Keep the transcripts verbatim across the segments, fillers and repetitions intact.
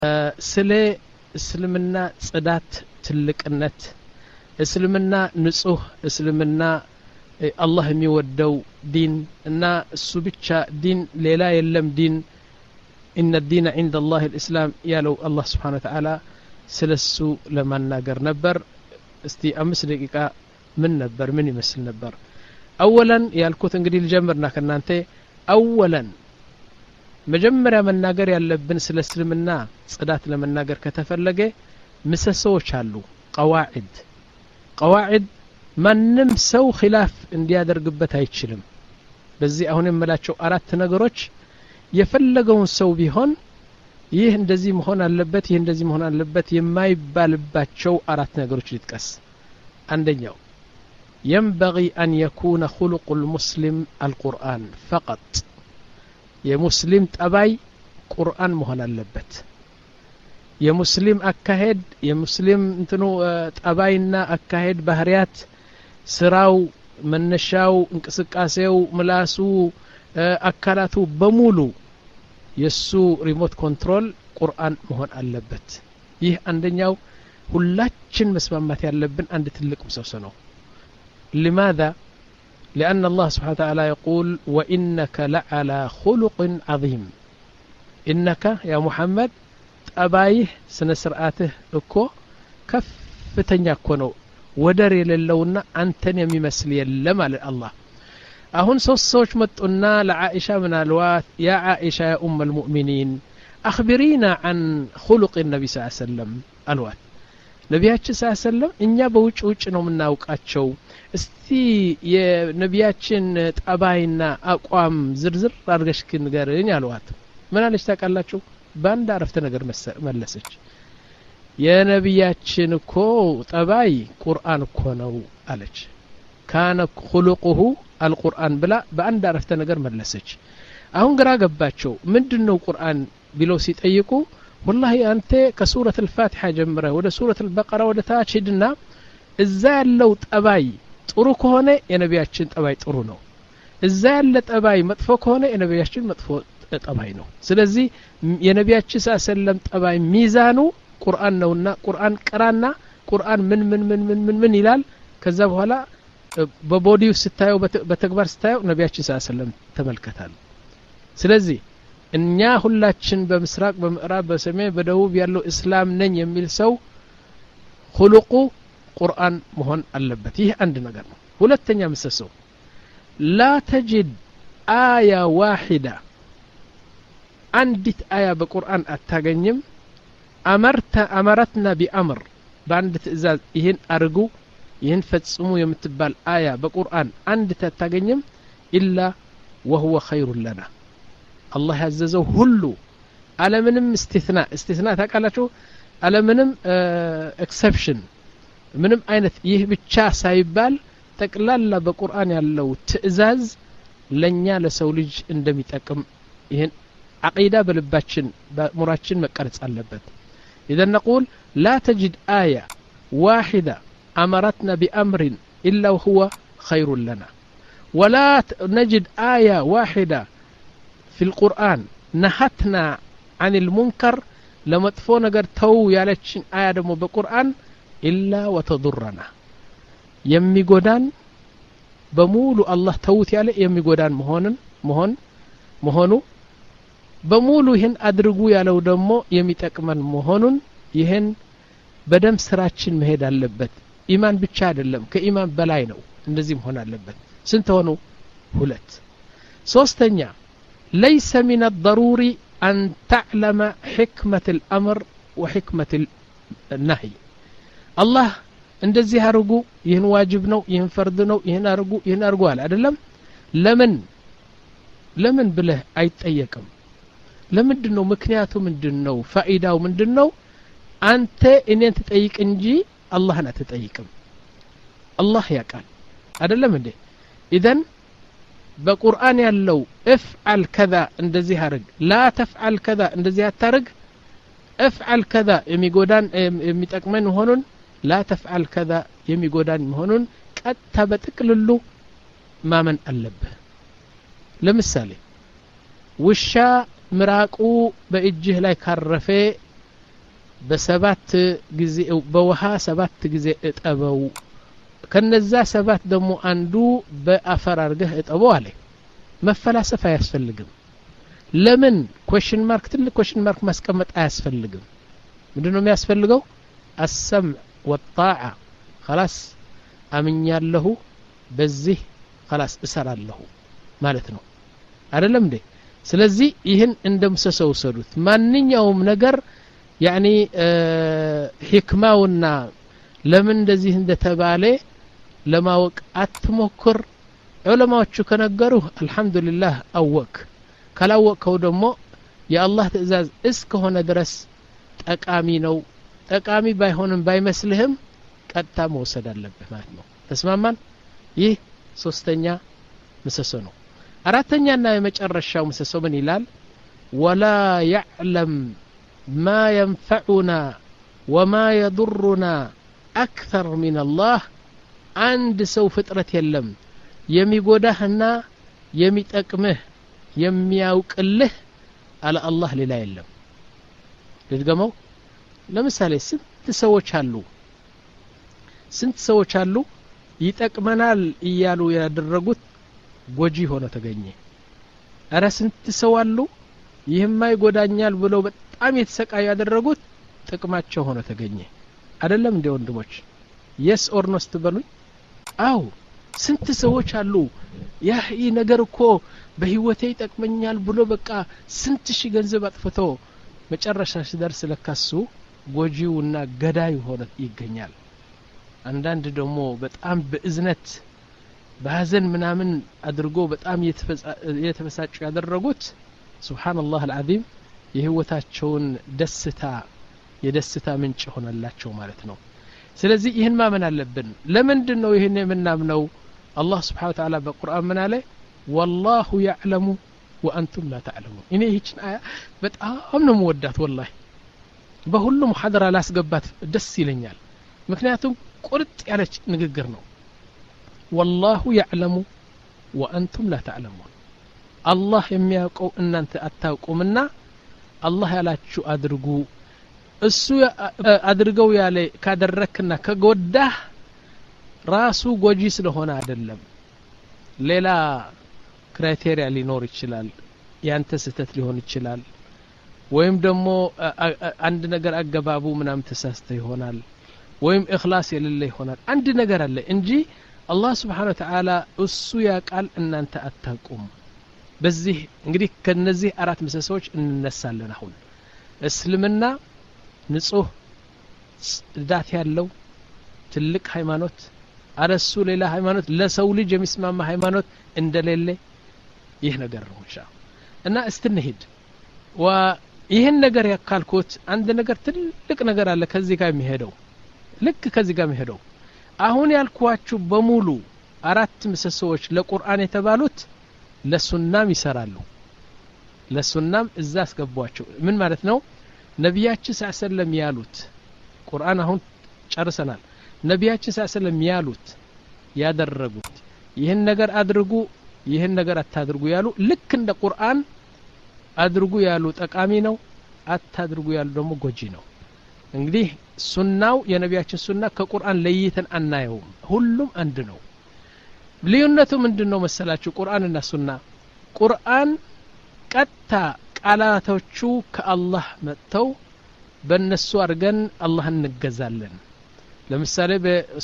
ስለ እስልምና ጽዳት ትልቅነት እስልምና ንጹህ እስልምና አላህ የሚወደው ዲን እና እሱ ብቻ ዲን ሌላ የለም ዲን ان الدين عند الله الاسلام ያለው አላህ Subhanahu Wa Ta'ala ስለሱ ለማናገር ነበር እስቲ አምስት ደቂቃ ምን ነበር ምን ይመስል ነበር اولا ያልኩት እንግዲህ ልጀምርና ከናንተ اولا መጀመሪያ መናገር ያለብን ስለ እስልምና ጽዳት ለመናገር ከተፈለገ ምሰሶች አሉ قواعد قواعد ማንም ሰው ኺላፍ እንዲያደርግበት አይችልም በዚህ አሁን የምላቸው አራት ነገሮች የፈለገውን ሰው ቢሆን ይህ እንደዚህ መሆን አለበት ይህ እንደዚህ መሆን አለበት የማይባልባቸው አራት ነገሮች ልጥቀስ አንደኛው ينبغي أن يكون خلق المسلم القرآن فقط የሙስሊም ጠባይ ቁርአን መሆን አለበት የሙስሊም አካሄድ የሙስሊም እንትኑ ጠባይና አካሄድ ባህሪያት ስራው መነሻው እንቅስቃሴው ምላሱ አካላቱ በሙሉ የሱ ሪሞት ኮንትሮል ቁርአን መሆን አለበት ይህ አንደኛው ሁላችን መስማማት ያለብን አንድ ትልቅ ምሰሶ ነው لماذا لأن الله سبحانه وتعالى يقول وإنك لعلى خلق عظيم إنك يا محمد أبايه سنسرآته እኮ ከፍተኛ እኮ ነው ወደር የሌለውና አንተን የሚመስል የለም አለ አላህ አሁን ሶስት ሰዎች መጡና ለዓኢሻ ምን አልዋት ያ ዓኢሻ ያ ኡም المؤمنين أخبرينا عن خلق النبي صلى الله عليه وسلم አልዋት ነቢያችን ሰለላሁ ዐለይሂ ወሰለም እኛ በውጭ ውጭ ነው የምናውቃቸው እስቲ የነቢያችን ጠባይና አቋም ዝርዝር አድርገሽ ንገሪኝ አልዋት ምን አለች ታውቃላችሁ ባንድ አረፍተ ነገር መለሰች የነቢያችን እኮ ጠባይ ቁርአን እኮ ነው አለች ካነ خلقه القرآن ብላ በአንድ አረፍተ ነገር መለሰች አሁን ግራ ገባቸው ምንድነው ቁርአን ቢለው ሲጠይቁ والله አንተ ከሱረቱ الفاتحة ጀምረ ወደ ሱረቱ البقرة ወደ ታች ሄድና እዛ ያለው ጠባይ ጥሩ ከሆነ የነቢያችን ጠባይ ጥሩ ነው እዛ ያለ ጠባይ መጥፎ ከሆነ የነቢያችን መጥፎ ጠባይ ነው ስለዚህ የነቢያችን ሰለም ጠባይ ሚዛኑ ቁርአን ነውና ቁርአን ቀራና ቁርአን ምን ምን ምን ምን ምን ምን ይላል ከዛ በኋላ በቦዲው ስታዩ በተግባር ስታዩ ነቢያችን ሰለም ተመልከታል ስለዚህ እኛ ሁላችን በምስራቅ በምዕራብ በሰሜን በደቡብ ያለው እስላም ነኝ የሚል ሰው خلقu ቁርአን መሆን አለበት ይህ አንድ ነገር ነው ሁለተኛ ምሰሶ لا تجد آية واحدة አንዲት አያ በቁርአን አታገኝም አመርተ አመረትና ቢአምር በአንድ ትእዛዝ ይህን አርጉ ይህን ፈጽሙ የምትባል አያ በቁርአን አንድ ታታገኝም ኢላ وهو خير لنا الله ያዘዘው ሁሉ አለምንም استثناء استثناء ታቃላችሁ አለምንም ኤክሰፕሽን ምንም አይነት ይህ ብቻ ሳይባል ተቅላላ በቁርአን ያለው ትእዛዝ ለኛ ለሰው ልጅ እንደሚጠቅም ይሄን አቂዳ በልባችን በሙራችን መቀረጽ አለበት اذا نقول لا تجد آية واحدة أمرتنا بأمر إلا وهو خير لنا ولا نجد آية واحدة في القرآن نهتنا عن المنكر لما تفو نجر تو يالتشن آية دمو بقرآن إلا وتضرنا يمي قدان بمولو الله توت يالي يمي قدان مهون مهون مهونو بمولو يهن أدرقو يالو دمو يمي تكمن مهونون يهن بدم سراتشن مهيد اللبت إيمان بتشاد اللم كإيمان بلاينو اندزيم هنا اللبت سنتونو هلت سوستنيا ليس من الضروري أن تعلم حكمة الأمر وحكمة النهي الله እንደዚህ አርጉ ይህን ዋጅብ ነው ይህን ፈርድ ነው ይህን አርጉ ይህን አርጉ አለ አይደለም ለምን ለምን ብለህ አይጠየቅም ለምንድነው ምክንያቱ ምንድነው ፋኢዳው ምንድነው አንተ እኔን ትጠይቅ እንጂ አላህን አትጠይቅም አላህ ያቃል አይደለም እንዴ اذا በቁርአን ያለው افعل كذا እንደዚህ አርግ لا تفعل كذا እንደዚህ አታርግ افعل كذا የሚጎዳን የሚጠቅመን ሆኖን لا تفعل كذا የሚጎዳን ሆኖን ቀጥታ በጥቅልሉ ማመን አለብህ ለምሳሌ ውሻ ምራቁ በእጅህ ላይ ካረፈ በሰባት ጊዜ በውሃ ሰባት ጊዜ እጠበው ከነዛ ሰባት ደግሞ አንዱ በአፈር አርገህ እጠበው አለ መፈላሰፍ አያስፈልግም ለምን question mark ትልቅ question mark ማስቀመጥ አያስፈልግም ምንድነው የሚያስፈልገው السمع والطاعه خلاص አምኛለሁ በዚህ خلاص እሰራለሁ ማለት ነው አይደለም እንዴ ስለዚህ ይህን እንደምሰሰው ሰዱት ማንኛውም ነገር يعني ህክማውና ለምን እንደዚህ እንደተባለ ለማወቅ አትሞክር ዑለማዎቹ ከነገሩ አልহামዱሊላህ አወቅ ካላወቀው ደግሞ የአላህ ትእዛዝ እስከሆነ ድረስ ጠቃሚ ነው ጠቃሚ ባይሆንም ባይመስልህም ቀጥታ መውሰድ አለበት ማለት ነው ተስማማን ይህ ሶስተኛ ምሰሶ ነው አራተኛና የመጨረሻው ምሰሶ ምን ይላል ولا يعلم ما ينفعنا وما يضرنا أكثر من الله عند سو فطرة يلم የሚጎዳህና የሚጠቅምህ የሚያውቅልህ على الله ሌላ የለም ልድገመው ለምሳሌ ስንት ሰዎች አሉ ስንት ሰዎች አሉ ይጠቅመናል እያሉ ያደረጉት ጎጂ ሆነ ተገኘ አረ ስንት ሰው አሉ ይህማ ይጎዳኛል ብለው በጣም የተሰቃዩ ያደረጉት ጥቅማቸው ሆነ ተገኘ አይደለም እንደ ወንድሞች yes or no ስትበሉኝ አው ስንት ሰዎች አሉ ያ ይሄ ነገር እኮ በህይወቴ ይጠቅመኛል ብሎ በቃ ስንት ሺ ገንዘብ አጥፍቶ መጨረሻ ሲደርስ ለካሱ ጎጂውና ገዳይ ሆነ ይገኛል አንዳንድ ደግሞ በጣም በእዝነት በሐዘን ምናምን አድርጎ በጣም የተፈሳጩ ያደረጉት ሱብሃንአላህ አልዓዚም የህይወታቸውን ደስታ የደስታ ምንጭ ሆነላቸው ማለት ነው ስለዚህ ይህን ማመን አለብን ለምንድነው ይህን የምናምነው አላህ Subhanahu Wa Ta'ala በቁርአን ምን አለ والله يعلم وانتم لا تعلمون እኔ ይህችን አያ በጣም ነው የምወዳት والله በሁሉ ሙሐደራ ላስገባት ደስ ይለኛል ምክንያቱም ቁርጥ ያለች ንግግር ነው والله يعلم وانتم لا تعلمون الله የሚያውቀው እናንተ አታውቁምና አላህ ያላችሁ አድርጉ እሱ አድርገው ያለ ካደረክና ከጎዳህ ራሱ ጎጂ ስለሆነ አይደለም ሌላ ክራይቴሪያ ሊኖር ይችላል ያንተ ስህተት ሊሆን ይችላል ወይም ደግሞ አንድ ነገር አገባቡ ምናም ተሳስተ ይሆናል ወይም ኢኽላስ የሌለ ይሆናል አንድ ነገር አለ እንጂ አላህ Subhanahu Wa Ta'ala እሱ ያቃል እናንተ አታውቁም በዚህ እንግዲህ ከነዚህ አራት ምሰሶች እንነሳለን አሁን እስልምና ንጹህ ዳት ያለው ትልቅ ሃይማኖት አረሱ ሌላ ሃይማኖት ለሰው ልጅ የሚስማማ ሃይማኖት እንደሌለ ይህ ነገር ነው ኢንሻአላህ እና እስትንሂድ ወይህን ነገር ያካልኩት አንድ ነገር ትልቅ ነገር አለ ከዚህ ጋር የሚሄደው ልክ ከዚህ ጋር የሚሄደው አሁን ያልኳችሁ በሙሉ አራት ምሰሶች ለቁርአን የተባሉት ለሱናም ይሰራሉ ለሱናም እዛ አስገቧቸው ምን ማለት ነው ነብያችን ሰለላሁ ያሉት ቁርአን አሁን ጨርሰናል ነብያችን ሰለላሁ ያሉት ያደረጉት ይህን ነገር አድርጉ ይህን ነገር አታድርጉ ያሉ ልክ እንደ ቁርአን አድርጉ ያሉ ጠቃሚ ነው አታድርጉ ያሉ ደግሞ ጎጂ ነው እንግዲህ ሱናው የነብያችን ሱና ከቁርአን ለይተን አናየውም ሁሉም አንድ ነው ልዩነቱ ምንድነው መሰላችሁ ቁርአንና ሱና ቁርአን ቀጥታ ቃላቶቹ ከአላህ መጥተው በእነሱ አርገን አላህን እንገዛለን ለምሳሌ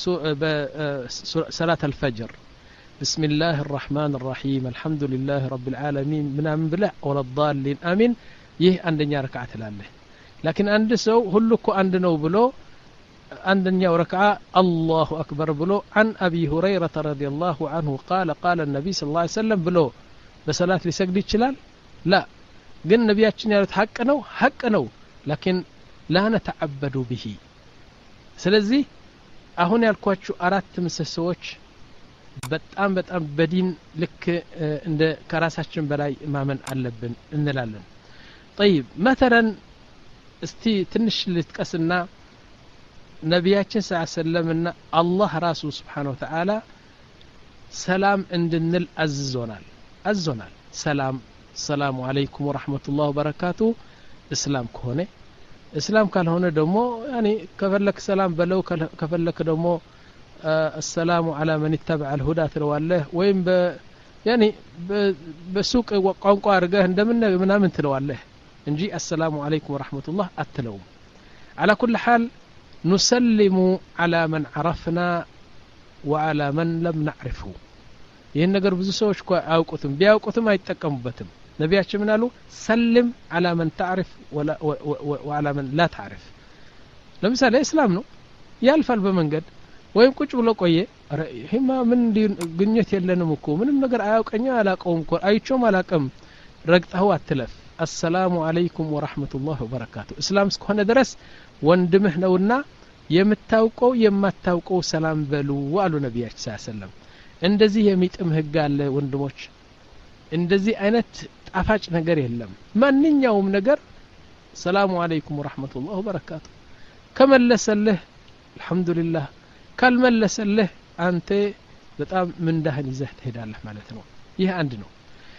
በሰላት አልፈጅር بسم الله الرحمن الرحيم الحمد لله رب العالمين ምናምን ብለህ ወለ ضالين አሚን ይህ አንደኛ ረክዓ ትላለህ لكن አንድ ሰው ሁሉ እኮ አንድ ነው ብሎ عندنا ركعة الله أكبر بلو عن أبي هريرة رضي الله عنه قال قال النبي صلى الله عليه وسلم بلو بصلاة لسجد الشلال لا قل النبي يارت حق نو حق نو لكن لا نتعبد به سلزي أهون يالكواتشو أرات مسسوش በጣም በጣም በዲን ልክ እንደ ከራሳችን በላይ ማመን አለብን እንላለን طيب مثلا እስቲ ትንሽ ልትቀስና ነብያችን ሰለላሁና አላህ ራሱ Subhanahu Wa Ta'ala ሰላም እንድንል አዝዞናል አዝዞናል ሰላም ሰላሙ አለይኩም ወራህመቱላሂ ወበረካቱ እስላም ከሆነ እስላም ካልሆነ ደግሞ ያኒ ከፈለክ ሰላም በለው ከፈለክ ደግሞ السلام على من اتبع الهدى ትለዋለህ ወይም በ ያኒ በሱቅ ቋንቋ አድርገህ እንደምን ምናምን ትለዋለህ እንጂ السلام عليكم ورحمة الله አትለውም على كل حال نسلم على من عرفنا وعلى من لم نعرفه ይሄን ነገር ብዙ ሰዎች አያውቁትም ቢያውቁትም አይጠቀሙበትም ነቢያችን ምን አሉ ሰልም على من تعرف ولا وعلى من لا تعرف ለምሳሌ እስላም ነው ያልፋል በመንገድ ወይም ቁጭ ብሎ ቆየ ይሄማ ምን ግንኙነት የለንም እኮ ምንም ነገር አያውቀኛ አላቀውም እኮ አይቾም አላቀም ረግጠው አትለፍ السلام عليكم ورحمة الله وبركاته እስላም እስከሆነ ድረስ ወንድምህ ነውና የምታውቀው የማታውቀው ሰላም በሉ አሉ ነቢያችን ሰለላሁ ዐለይሂ ወሰለም እንደዚህ የሚጥም ህግ አለ ወንድሞች እንደዚህ አይነት ጣፋጭ ነገር የለም ማንኛውም ነገር ሰላም አለይኩም ወራህመቱላሂ ወበረካቱ ከመለሰልህ አልহামዱሊላህ ካልመለሰልህ አንተ በጣም ምንዳህን ይዘህ ትሄዳለህ ማለት ነው ይሄ አንድ ነው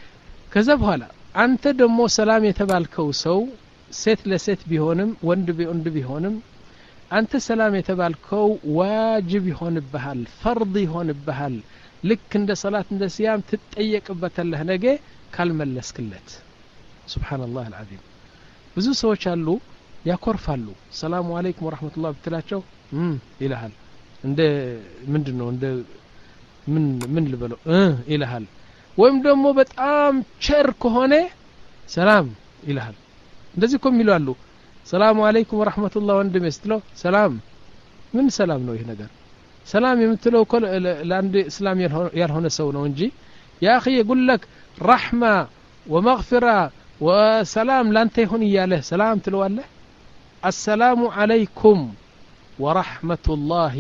ከዛ በኋላ አንተ ደግሞ ሰላም የተባልከው ሰው ሴት ለሴት ቢሆንም ወንድ ቢወንድ ቢሆንም አንተ ሰላም የተባልከው ዋጅብ ይሆንብሃል ፈርድ ይሆንብሃል ልክ እንደ ሶላት እንደ ሲያም ትጠየቅበታለህ ነገ ካልመለስክለት ሱብሃንአላህ አልዓዚም ብዙ ሰዎች አሉ ያኮርፋሉ ሰላም አለይኩም ወራህመቱላህ ብትላቸው እም ይልሃል እንደ ምንድነው እንደ ምን ምን ልበለው እ ይልሃል ወይም ደግሞ በጣም ቸር ከሆነ ሰላም ይልሃል እንደዚህ ኮም ይላሉ ሰላም አለይኩም ወራህመቱላህ ወንድም ይስተለው ሰላም ምን ሰላም ነው ይሄ ነገር ሰላም የምትለው ለአንድ እስላም ያልሆነ ሰው ነው እንጂ ያ اخي يقول لك رحمه ومغفره وسلام ላንተ ይሁን ይያለ ሰላም ትለዋለህ السلام عليكم ورحمة الله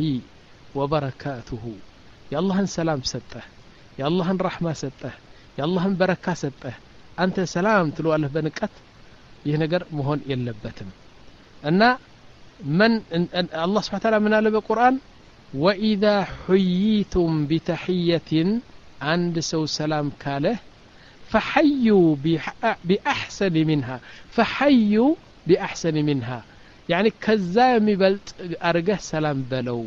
وبركاته يا الله سلام سته يا الله رحمة سته يا الله بركة سته أنت سلام تلو الله بنكت يهنجر مهون يلبتم أن من الله سبحانه وتعالى من قال بالقرآن وإذا حييتم بتحية عند سو سلام كاله فحيوا بأحسن منها فحيوا بأحسن منها يعني كذا يمبلط ارجه سلام بلو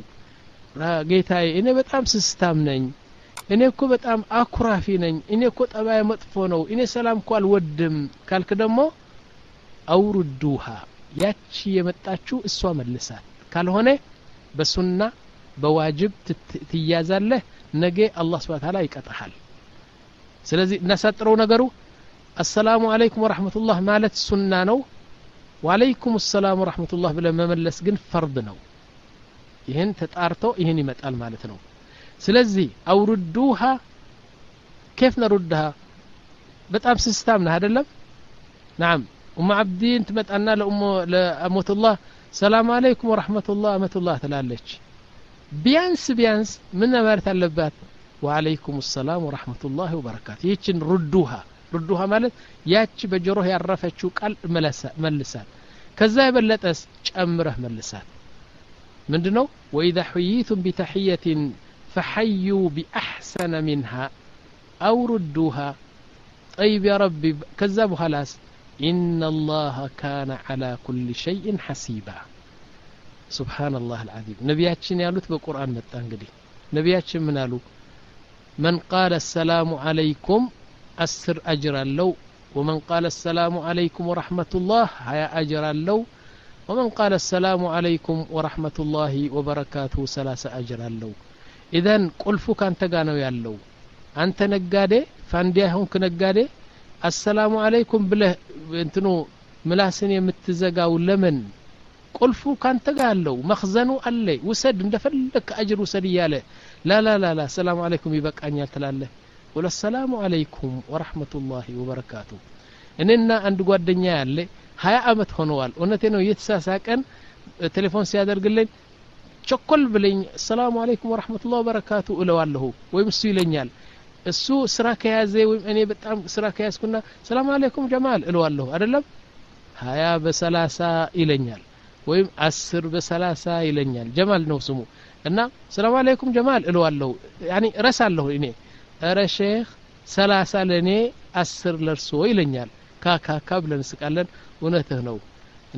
ጌታዬ እኔ በጣም ስስታም ነኝ እኔ እኮ በጣም አኩራፊ ነኝ እኔ እኮ ጠባዬ መጥፎ ነው እኔ ሰላም እኮ አልወድም ካልክ ደግሞ አውርዱሃ ያቺ የመጣችው እሷ መልሳት ካልሆነ በሱና በዋጅብ ትያዛለህ ነገ አላህ Subhanahu Wa Ta'ala ይቀጣሃል ስለዚህ እናሳጥረው ነገሩ السلام عليكم ورحمة الله ማለት ሱና ነው وعليكم السلام ورحمة الله ብለ መመለስ ግን ፈርድ ነው ይሄን ተጣርቶ ይሄን ይመጣል ማለት ነው ስለዚህ አውርዱሃ كيف نردها በጣም ሲስተም ነው አይደለም نعم ام عبدين ትመጣና ለኡሙ ለአመቱ الله ሰላም አለይኩም ወራህመቱላህ አመቱላህ ትላለች ቢያንስ ቢያንስ ምን ማለት አለባት وعليكم السلام ورحمة الله وبركاته ይችን ردوها ردوها ማለት ያቺ በጆሮህ ያረፈችው ቃል መልሳት ከዛ የበለጠስ ጨምረህ መልሳት ምንድነው واذا حييتم بتحية فحيوا باحسن منها او ردوها طيب يا ربي كذا بخلاص ان الله كان على كل شيء حسيبا سبحان الله العظيم ነብያችን ያሉት በቁርአን መጣ እንግዲህ ነብያችን ምን አሉ من قال السلام عليكم أسر أجر اللو ومن قال السلام عليكم ورحمة الله هيا أجر اللو ومن قال السلام عليكم ورحمة الله وبركاته ثلاثة أجر اللو إذن قلفك أنت قانو يالو أنت نقادي فانديهم كنقادي السلام عليكم بله انتنو ملاسن يمتزقاو لمن قلفك أنت قالو مخزنو ألي وسد اندفلك أجر وسد ياله لا لا لا لا السلام عليكم يبقى أن يالتلاله ولا السلام عليكم ورحمة الله وبركاته إننا عند قدنيا اللي هيا أمت هنوال ونتنو يتساساكن تليفون سيادر قلين شكل بلين السلام عليكم ورحمة الله وبركاته ولوالله ويمسو يلنيال السو سراك يازي ويمأني بتعم سراك ياز كنا السلام عليكم جمال الوالله أدلم هيا بسلاسة يلنيال ويم أسر بسلاسة يلنيال جمال نوسمو إننا السلام عليكم جمال الوالله يعني رسال له إني أرى شيخ سلاسة لني أسر لرسو يلنيال كاكا كابلا نسكالن ونته ነው እና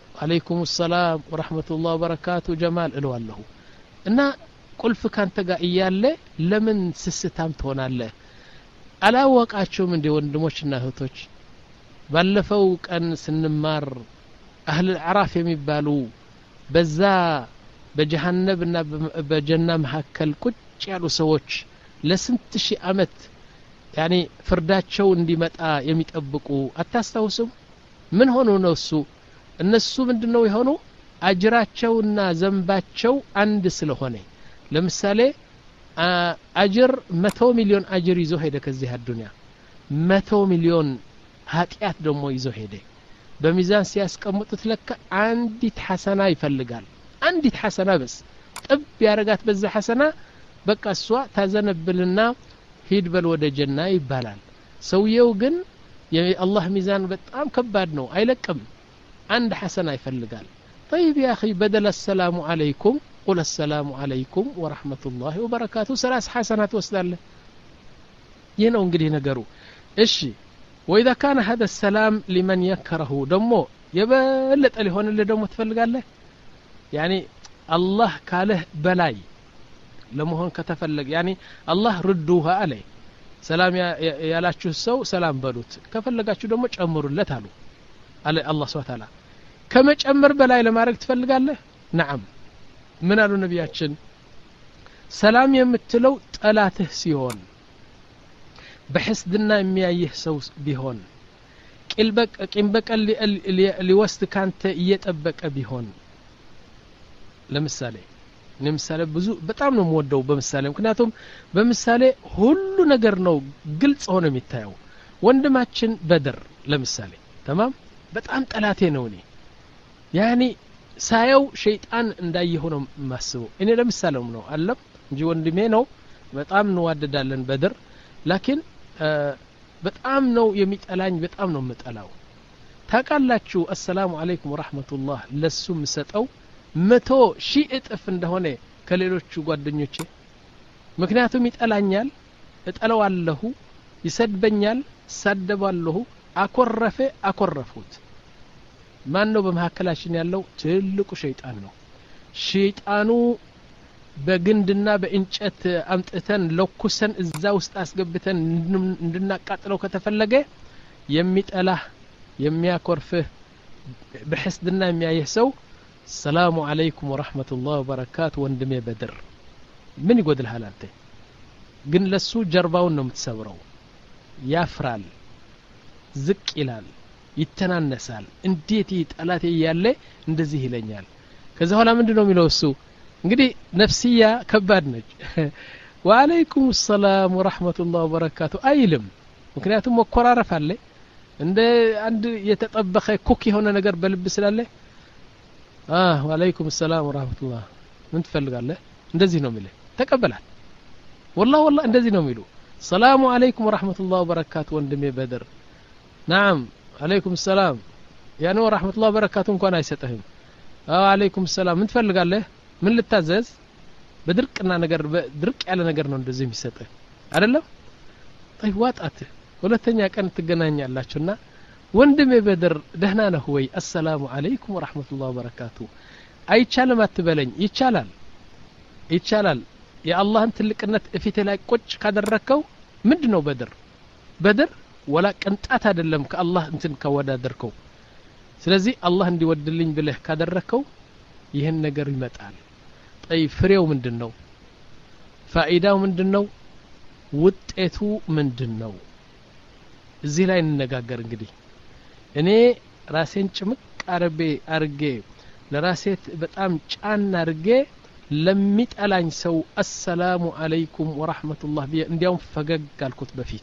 عليكم السلام ورحمة الله وبركاته جمال እለዋለሁ እና ቁልፍ ካንተ ጋር እያለ ለምን ስስታም ትሆናለህ አላወቃችሁም እንደ ወንድሞችና እህቶች ባለፈው ቀን ስንማር አህል العراف የሚባሉ በዛ በጀሃነምና በጀና መካከል ቁጭ ያሉ ሰዎች ለስንት ሺህ አመት ያኒ ፍርዳቸው እንዲመጣ የሚጠብቁ አታስተውሱም ምን ሆኖ ነው እሱ እነሱ ምንድነው የሆኑ አጅራቸውና ዘንባቸው አንድ ስለሆነ ለምሳሌ አጅር መቶ ሚሊዮን አጅር ይዞ ሄደ ከዚህ አዱንያ መቶ ሚሊዮን ኃጢያት ደግሞ ይዞ ሄደ በሚዛን ሲያስቀምጡት ለካ አንዲት ሐሰና ይፈልጋል አንዲት ሐሰና በስ ጥብ ያረጋት በዛ ሐሰና በቃ እሷ ታዘነብልና ሂድ በል ወደ ጀና ይባላል ሰውየው ግን የአላህ ሚዛን በጣም ከባድ ነው አይለቅም አንድ ሐሰና ይፈልጋል طيب يا اخي بدل السلام عليكم قل السلام عليكم ورحمة الله وبركاته ثلاث حسنات وصلاله ينو እንግዲህ ነገሩ እሺ واذا كان هذا السلام لمن يكره دمو يبلط ሊሆንልህ ደሞ ትፈልጋለህ يعني الله ካለህ በላይ ለመሆን ከተፈለገ يعني الله ردوها عليه ሰላም ያላችሁ ሰው ሰላም በሉት ከፈለጋችሁ ደግሞ ጨምሩለት አሉ አለ አላህ Subhanahu Wa Ta'ala ከመጨመር በላይ ለማድረግ ትፈልጋለህ نعم ምን አሉ ነቢያችን ሰላም የምትለው ጠላትህ ሲሆን በሕስድና የሚያይህ ሰው ቢሆን ቂልበቅ ቂምበቀል ሊወስድ ካንተ እየጠበቀ ቢሆን ለምሳሌ ለምሳሌ ብዙ በጣም ነው የምወደው በምሳሌ ምክንያቱም በምሳሌ ሁሉ ነገር ነው ግልጽ ሆኖ የሚታየው ወንድማችን በድር ለምሳሌ تمام በጣም ጠላቴ ነው እኔ ያኒ ሳየው ሸይጣን እንዳየው ነው ማስበው እኔ ለምሳሌው ነው አለም እንጂ ወንድሜ ነው በጣም እንዋደዳለን በድር ላኪን በጣም ነው የሚጠላኝ በጣም ነው መጠላው ታቃላችሁ السلام عليكم ورحمة الله ለሱም ሰጠው መቶ ሺህ እጥፍ እንደሆነ ከሌሎቹ ጓደኞቼ ምክንያቱም ይጠላኛል እጠላዋለሁ ይሰድበኛል ሰደባለሁ አኮረፈ አኮረፉት ማን ነው በመሐከላችን ያለው ትልቁ ሸይጣን ነው ሸይጣኑ በግንድና በእንጨት አምጥተን ለኩሰን እዛ ውስጥ አስገብተን እንድናቃጥለው ከተፈለገ የሚጠላህ የሚያኮርፍህ በሕስድና የሚያየህ ሰው السلام عليكم ورحمة الله وبركاته ወንድሜ በድር ምን ይጎድልሃል አንተ ግን ለሱ ጀርባውን ነው የምትሰብረው ያፍራል ዝቅ ይላል ይተናነሳል እንዴት ይጠላቴ ያለ እንደዚህ ይለኛል ከዛ ኋላ ምንድነው የሚለው እሱ እንግዲህ ነፍስያ ከባድ ነች ወአለይኩም السلام ورحمة الله وبركاته አይልም ምክንያቱም መኮራረፍ አለ እንደ አንድ የተጠበኸ ኩክ የሆነ ነገር በልብ ስላለ آه وعليكم السلام ورحمة الله من تفلقاله እንደዚህ ነው የሚለው ተቀበላል والله والله እንደዚህ ነው የሚለው السلام عليكم ورحمة الله وبركاته ወንድሜ በድር نعم عليكم السلام يعني ورحمة الله وبركاته እንኳን አይሰጥህም آه عليكم السلام من تفلقاله من ልታዘዝ በድርቅና ነገር ድርቅ ያለ ነገር ነው እንደዚህ የሚሰጥህ አይደለም طيب ዋጣት ሁለተኛ ቀን ትገናኛላችሁና ወንድሜ በድር ደህና ነህ ወይ السلام عليكم ورحمة الله وبركاته አይቻልም አትበለኝ ይቻላል ይቻላል የአላህን ትልቅነት እፊት ላይ ቁጭ ካደረከው ምንድነው በድር በድር ወላ ቅንጣት አይደለም ከአላህ እንትን ከወዳደርከው ስለዚህ አላህ እንዲወድልኝ ብለህ ካደረከው ይሄን ነገር ይመጣል طيب ፍሬው ምንድነው ፋኢዳው ምንድነው ውጤቱ ምንድነው እዚህ ላይ እንነጋገር እንግዲህ እኔ ራሴን ጭምቅ አርቤ አርጌ ለራሴት በጣም ጫን አርጌ ለሚጠላኝ ሰው السلام عليكم ورحمة الله እንዲያው ፈገግ አልኩት በፊቱ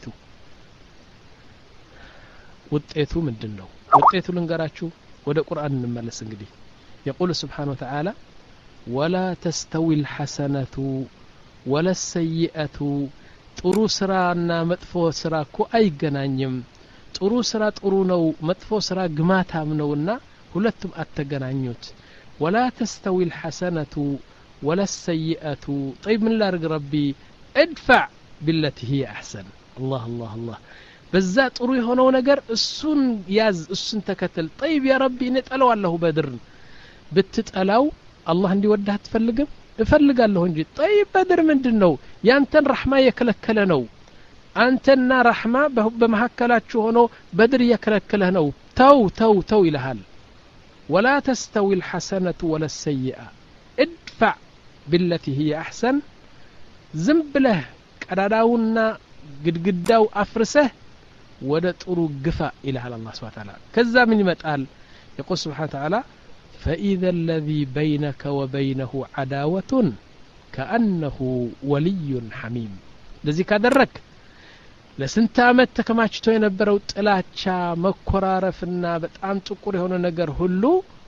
ውጤቱ ምንድነው ውጤቱ ልንገራችሁ ወደ ቁርአን እንመለስ እንግዲህ يقول سبحانه وتعالى ولا تستوي الحسنة ولا السيئة ጥሩ ስራና መጥፎ ስራ እኮ አይገናኝም ጥሩ ስራ ጥሩ ነው መጥፎ ስራ ግማታም ነውና ሁለቱም አተገናኙት ولا تستوي الحسنة ولا السيئة طيب من لا ربي ادفع بالتي هي احسن الله الله الله በዛ ጥሩ የሆነው ነገር እሱን ያዝ እሱን ተከተል طيب يا ربي እኔ ጠላዋለሁ በድር ብትጠላው አላህ እንዲወድህ አትፈልግም እፈልጋለሁ እንጂ طيب በድር ምንድነው ያንተን ረህማ የከለከለ ነው አንተና ረህማ በመሐከላችሁ ሆኖ በድር የከለከለ ነው ተው ተው ተው ይልሃል ولا تستوي الحسنة ولا السيئة ادفع بالتي هي أحسن زنبله ቀዳዳውና ግድግዳው አፍርሰህ ወደ ጥሩ ግፋ ይልሃል አላህ Subhanahu Wa Ta'ala ከዛ ምን ይመጣል يقول سبحانه وتعالى فإذا الذي بينك وبينه عداوة كأنه ولي حميم ለዚህ ካደረክ ለስንት አመት ተከማችቶ የነበረው ጥላቻ መኮራረፍና በጣም ጥቁር የሆነ ነገር ሁሉ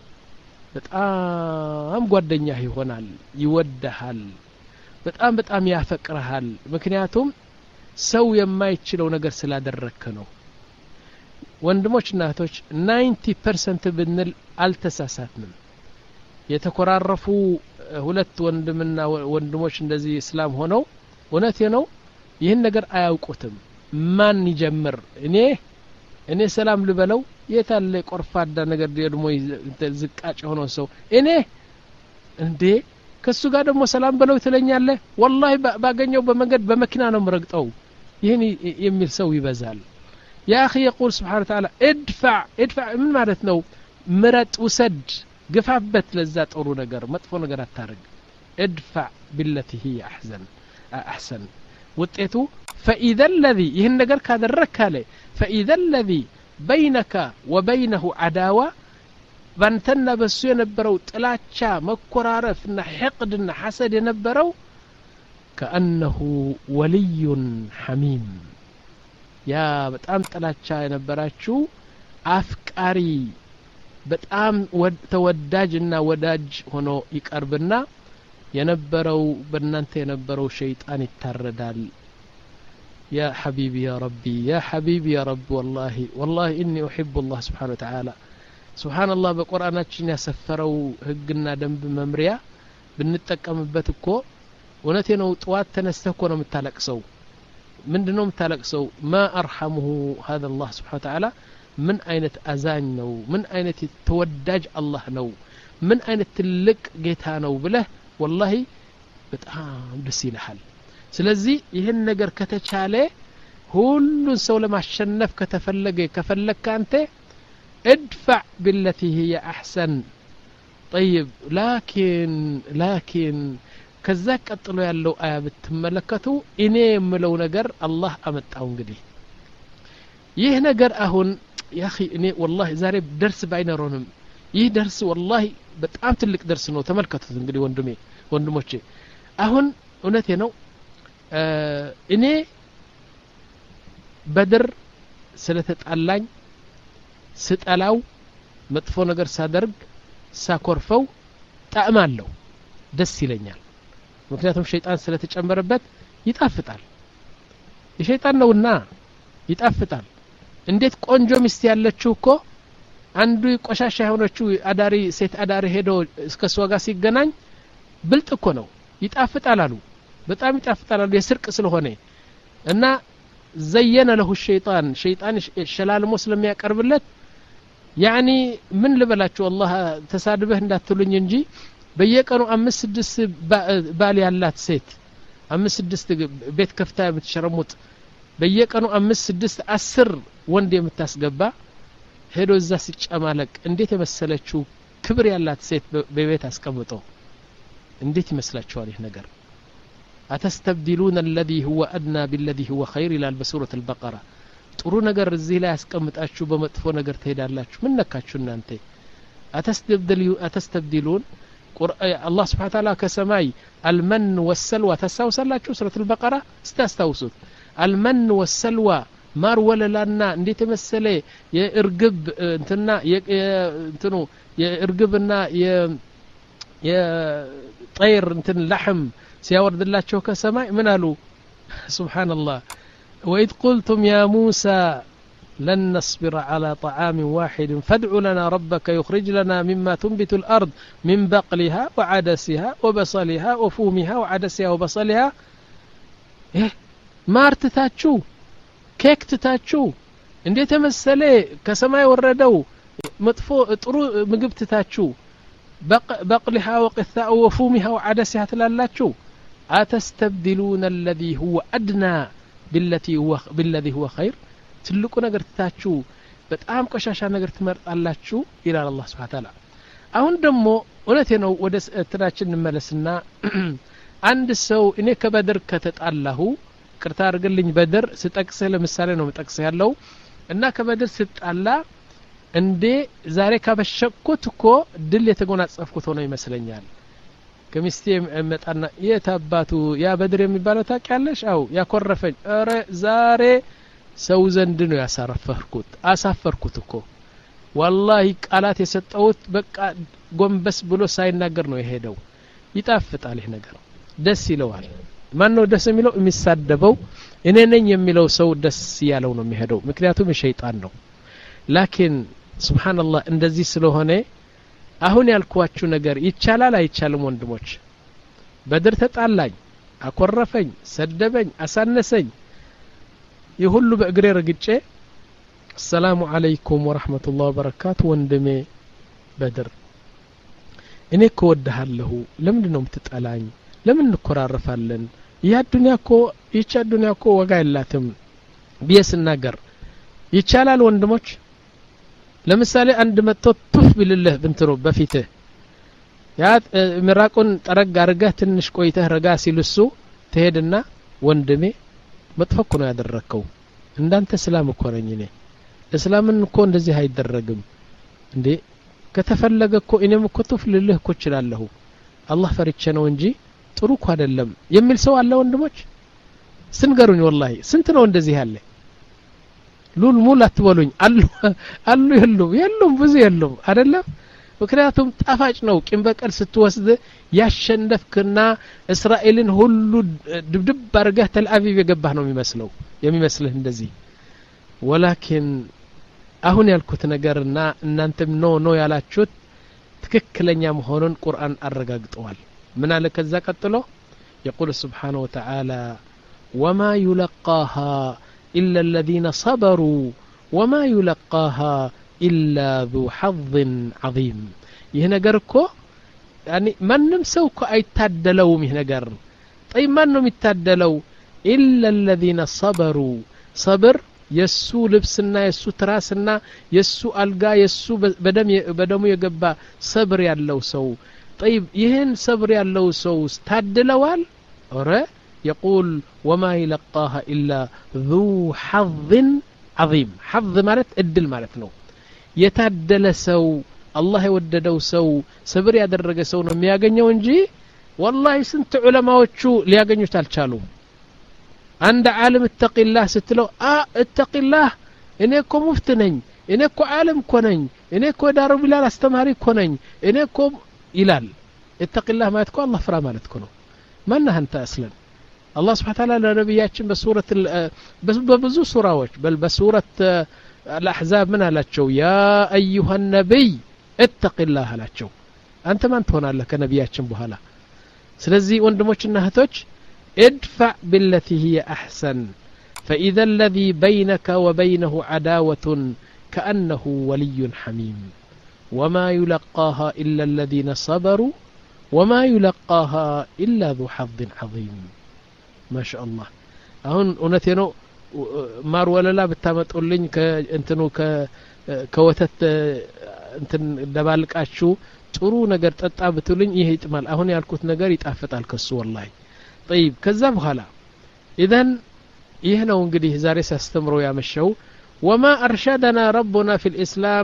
በጣም ጓደኛህ ይሆናል ይወደሃል በጣም በጣም ያፈቅርሃል ምክንያቱም ሰው የማይችለው ነገር ስላደረከ ነው ወንድሞችና እህቶች ninety percent ብንል አልተሳሳትንም የተኮራረፉ ሁለት ወንድምና ወንድሞች እንደዚህ እስላም ሆነው እውነቴ ነው ይህን ነገር አያውቁትም ማን ይጀምር እኔ እኔ ሰላም ልበለው የታለ ቆርፋዳ ነገር ደግሞ ዝቃጭ ሆኖ ሰው እኔ እንዴ ከሱ ጋር ደግሞ ሰላም በለው ትለኛለህ والله ባገኘው በመንገድ በመኪና ነው ምረግጠው ይሄን የሚል ሰው ይበዛል يا اخي يقول سبحانه وتعالى ادفع ادفع ምን ማለት ነው ምረጥ ውሰድ ግፋበት ለዛ ጥሩ ነገር መጥፎ ነገር አታርግ ادفع بالتي هي احسن احسن ውጤቱ فاذا الذي ይህን ነገር ካደረክ አለ فاذا الذي بينك وبينه عداوه ባንተና በሱ የነበረው ጥላቻ መኮራረፍና حقድና حسد የነበረው كأنه ولي حميم ያ በጣም ጥላቻ የነበራችሁ አፍቃሪ በጣም ተወዳጅና ወዳጅ ሆኖ ይቀርብና የነበረው በእናንተ የነበረው ሸይጣን ይታረዳል يا حبيبي يا ربي يا حبيبي يا رب والله والله إني أحب الله سبحانه وتعالى سبحان الله በቁርአናችን ያሰፈረው ህግና ደንብ መምሪያ ብንጠቀምበት እኮ እውነቴ ነው ጧት ተነስተህ እኮ ነው የምታለቅሰው ምንድነው የምታለቅሰው ما ارحمه هذا الله سبحانه وتعالى ምን አይነት አዛኝ ነው ምን አይነት ተወዳጅ አላህ ነው ምን አይነት ትልቅ ጌታ ነው ብለህ والله በጣም ደስ ይልሃል ስለዚህ ይሄን ነገር ከተቻለ ሁሉን ሰው ለማሸነፍ ከተፈለገ ከፈለክ አንተ ادفع بالتي هي احسن طيب لكن لكن ከዛ ቀጥሎ ያለው አያ ብትመለከቱ እኔ የምለው ነገር አላህ አመጣው እንግዲህ ይህ ነገር አሁን يا اخي እኔ والله ዛሬ ደርስ ባይኖርንም ይህ ደርስ والله በጣም ትልቅ ደርስ ነው ተመልከቱት እንግዲህ ወንድሜ ወንድሞቼ አሁን እውነቴ ነው እኔ በድር ስለተጣላኝ ስጠላው መጥፎ ነገር ሳደርግ ሳኮርፈው ጣዕማለሁ ደስ ይለኛል ምክንያቱም ሸይጣን ስለተጨመረበት ይጣፍጣል የሸይጣን ነውና ይጣፍጣል እንዴት ቆንጆ ሚስት ያለችው እኮ አንዱ ቆሻሻ የሆነችው አዳሪ ሴት አዳሪ ሄዶ እስከ ሷጋ ሲገናኝ ብልጥ እኮ ነው ይጣፍጣል አሉ በጣም ይጣፍጣል አሉ የስርቅ ስለሆነ እና ዘየነ ለሁ ሸይጣን ሸይጣን ሸላል ሙስሊም ያቀርብለት يعني من ልበላችሁ والله ተሳድበህ እንዳትሉኝ እንጂ በየቀኑ አምስት ስድስት ባል ያላት ሴት አምስት ስድስት ቤት ከፍታ የምትሸረሙት በየቀኑ አምስት ስድስት አስር ወንድ የምታስገባ ሄዶ እዛ ሲጨማለቅ እንዴት የመሰለችው ክብር ያላት ሴት በቤት አስቀምጦ እንዴት ይመስላችኋል ይህ ነገር አተስተብዲሉን الذي هو ادنى بالذي هو خير الى بسوره البقره ጥሩ ነገር እዚህ ላይ አስቀምጣችሁ በመጥፎ ነገር ትሄዳላችሁ ምን ነካችሁ እናንተ አተስተብዲሉ አተስተብዲሉን الله سبحانه وتعالى كسماي المن والسلوى تستوصلاችሁ سوره البقره استاستوصت المن والسلوى ማር ወለላና እንዴት መሰለ የእርግብ እንትና እንትኑ የእርግብና የ የطير እንትን لحم ሲያወርድላቸው ከሰማይ ምን አሉ سبحان الله وإذ قلتم يا موسى لن نصبر على طعام واحد فادع لنا ربك يخرج لنا مما تنبت الأرض من بقلها وعدسها وبصلها وفومها وعدسها وبصلها إيه ما ارتتاتشو ኬክ ትታችሁ እንዴት ተመሰለ ከሰማይ ወረደው መጥፎ ጥሩ ምግብ ትታችሁ بقلها وقثاء وفومها وعدسها تلالاችሁ أتستبدلون الذي هو أدنى بالتي هو بالذي هو خير ትልቁ ነገር ትታችሁ በጣም ቆሻሻ ነገር ትመርጣላችሁ ይላል አላህ Subhanahu Wa Ta'ala አሁን ደግሞ እውነቴ ነው ወደ እንትናችን እንመለስና አንድ ሰው እኔ ከበድር ከተጣላሁ ቅርታ አድርግልኝ በድር ስጠቅስህ ለምሳሌ ነው መጠቅስህ ያለው እና ከበድር ስጣላ እንዴ ዛሬ ካበሸኩት እኮ ድል የተጎናጸፍኩት ሆኖ ይመስለኛል ከሚስቴ መጣና የታባቱ ያ በድር የሚባለው ታውቂያለሽ አው ያኮረፈኝ አረ ዛሬ ሰው ዘንድ ነው ያሳረፈርኩት አሳፈርኩት እኮ والله ቃላት የሰጠውት በቃ ጎንበስ ብሎ ሳይናገር ነው የሄደው ይጣፍጣል ይሄ ነገር ደስ ይለዋል ማን ነው ደስ የሚለው የሚሳደበው እኔ ነኝ የሚለው ሰው ደስ ያለው ነው የሚሄደው ምክንያቱም ሸይጣን ነው ላኪን ሱብሃንአላህ እንደዚህ ስለሆነ አሁን ያልኳችሁ ነገር ይቻላል አይቻልም ወንድሞች በድር ተጣላኝ አኮረፈኝ ሰደበኝ አሳነሰኝ ይሁሉ በእግሬ ረግጬ السلام عليكم ورحمة الله وبركاته ወንድሜ በድር እኔ እኮ ወድሃለሁ ለምን ነው የምትጣላኝ ለምን እንኮራረፋለን ያ ዱንያ እኮ ይቻ ዱንያ እኮ ወጋ የላትም ቢየስናገር ይቻላል ወንድሞች ለምሳሌ አንድ መጥቶ ቱፍ ቢልልህ ብንትሮ በፊትህ ያ ምራቁን ጠረግ አርገህ ትንሽ ቆይተህ ረጋ ሲልሱ ትሄድና ወንድሜ መጥፎ ነው ያደረከው እንዳንተ ሰላም እኮ ነኝ እኔ እስላምን እኮ እንደዚህ አይደረግም እንዴ ከተፈለገ እኮ እኔም እኮ ቱፍ ልልህ እኮ እችላለሁ አላህ ፈርቼ ነው እንጂ ጥሩ እኮ አይደለም የሚል ሰው አለ ወንድሞች ስንገሩኝ والله ስንት ነው እንደዚህ ያለ ሉል ሙል አትበሉኝ አሉ አሉ የሉም የሉም ብዙ የሉም አይደለም ምክንያቱም ጣፋጭ ነው ቂም በቀል ስትወስድ ያሸነፍክና እስራኤልን ሁሉ ድብድብ አርገህ ተልአቪቭ የገባህ ነው የሚመስለው የሚመስልህ እንደዚህ ወላኪን አሁን ያልኩት ነገርና እናንተም ኖ ኖ ያላችሁት ትክክለኛ መሆኑን ቁርአን አረጋግጧል ምን አለ ከዛ ቀጥሎ يقول سبحانه وتعالى وما يلقاها إلا الذين صبروا وما يلقاها إلا ذو حظ عظيم ይህ ነገር እኮ يعني ማንም ሰው እኮ አይታደለውም ይህ ነገር طيب ማን ነው የሚታደለው إلا الذين صبروا صبر የሱ ልብስና የሱ ትራስና የሱ አልጋ የሱ በደም በደሙ የገባ ሰብር ያለው ሰው طيب ይሄን ሰብር ያለው ሰው ታድለዋል ኦረ يقول وما يلقاها إلا ذو حظ عظيم حظ ማለት እድል ማለት ነው የታደለ ሰው አላህ የወደደው ሰው ሰብር ያደረገ ሰው ነው የሚያገኘው እንጂ والله ስንት ዑለማዎቹ ሊያገኙት አልቻሉም عند عالم اتقي الله ستلو اه اتقي الله እኔ እኮ ሙፍት ነኝ እኔ እኮ ዓለም እኮ ነኝ እኔ እኮ ዳሩ ቢላል አስተማሪ እኮ ነኝ እኔ እኮ ይላል اتقي الله ማለት እኮ አላህ ፍራ ማለት እኮ ነው ማን አንተ አስለን الله سبحانه وتعالى ለነብያችን በሱረት በብዙ ሱራዎች በል በሱረት الأحزاب من አላቸው ያ ايها النبي اتقي الله አላቸው አንተ ማን ትሆናለህ ከነብያችን በኋላ ስለዚህ ወንድሞችና እህቶች ادفع بالتي هي أحسن فإذا الذي بينك وبينه عداوة كأنه ولي حميم وما يلقاها إلا الذين صبروا وما يلقاها إلا ذو حظ عظيم ما شاء الله أهون أنتينو مار ولا لا بتامتقولين كأنتنو ك كوتت انتن دبالك أشو ጥሩ ነገር ጠጣ ብትሉኝ ይሄ ይጥማል አሁን ያልኩት ነገር ይጣፍጣል ከሱ والله طيب ከዛ በኋላ اذا ይሄ ነው እንግዲህ ዛሬ ሳስተምሮ ያመሸው وما ارشدنا ربنا في الاسلام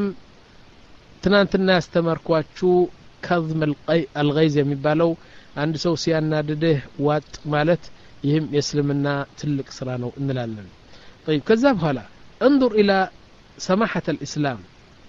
ትናንትና ያስተማርኳችሁ كظم الغيظ የሚባለው አንድ ሰው ሲያናድድህ ዋጥ ማለት ይህም የእስልምና ትልቅ ስራ ነው እንላለን طيب ከዛ በኋላ انظر الى سماحة الاسلام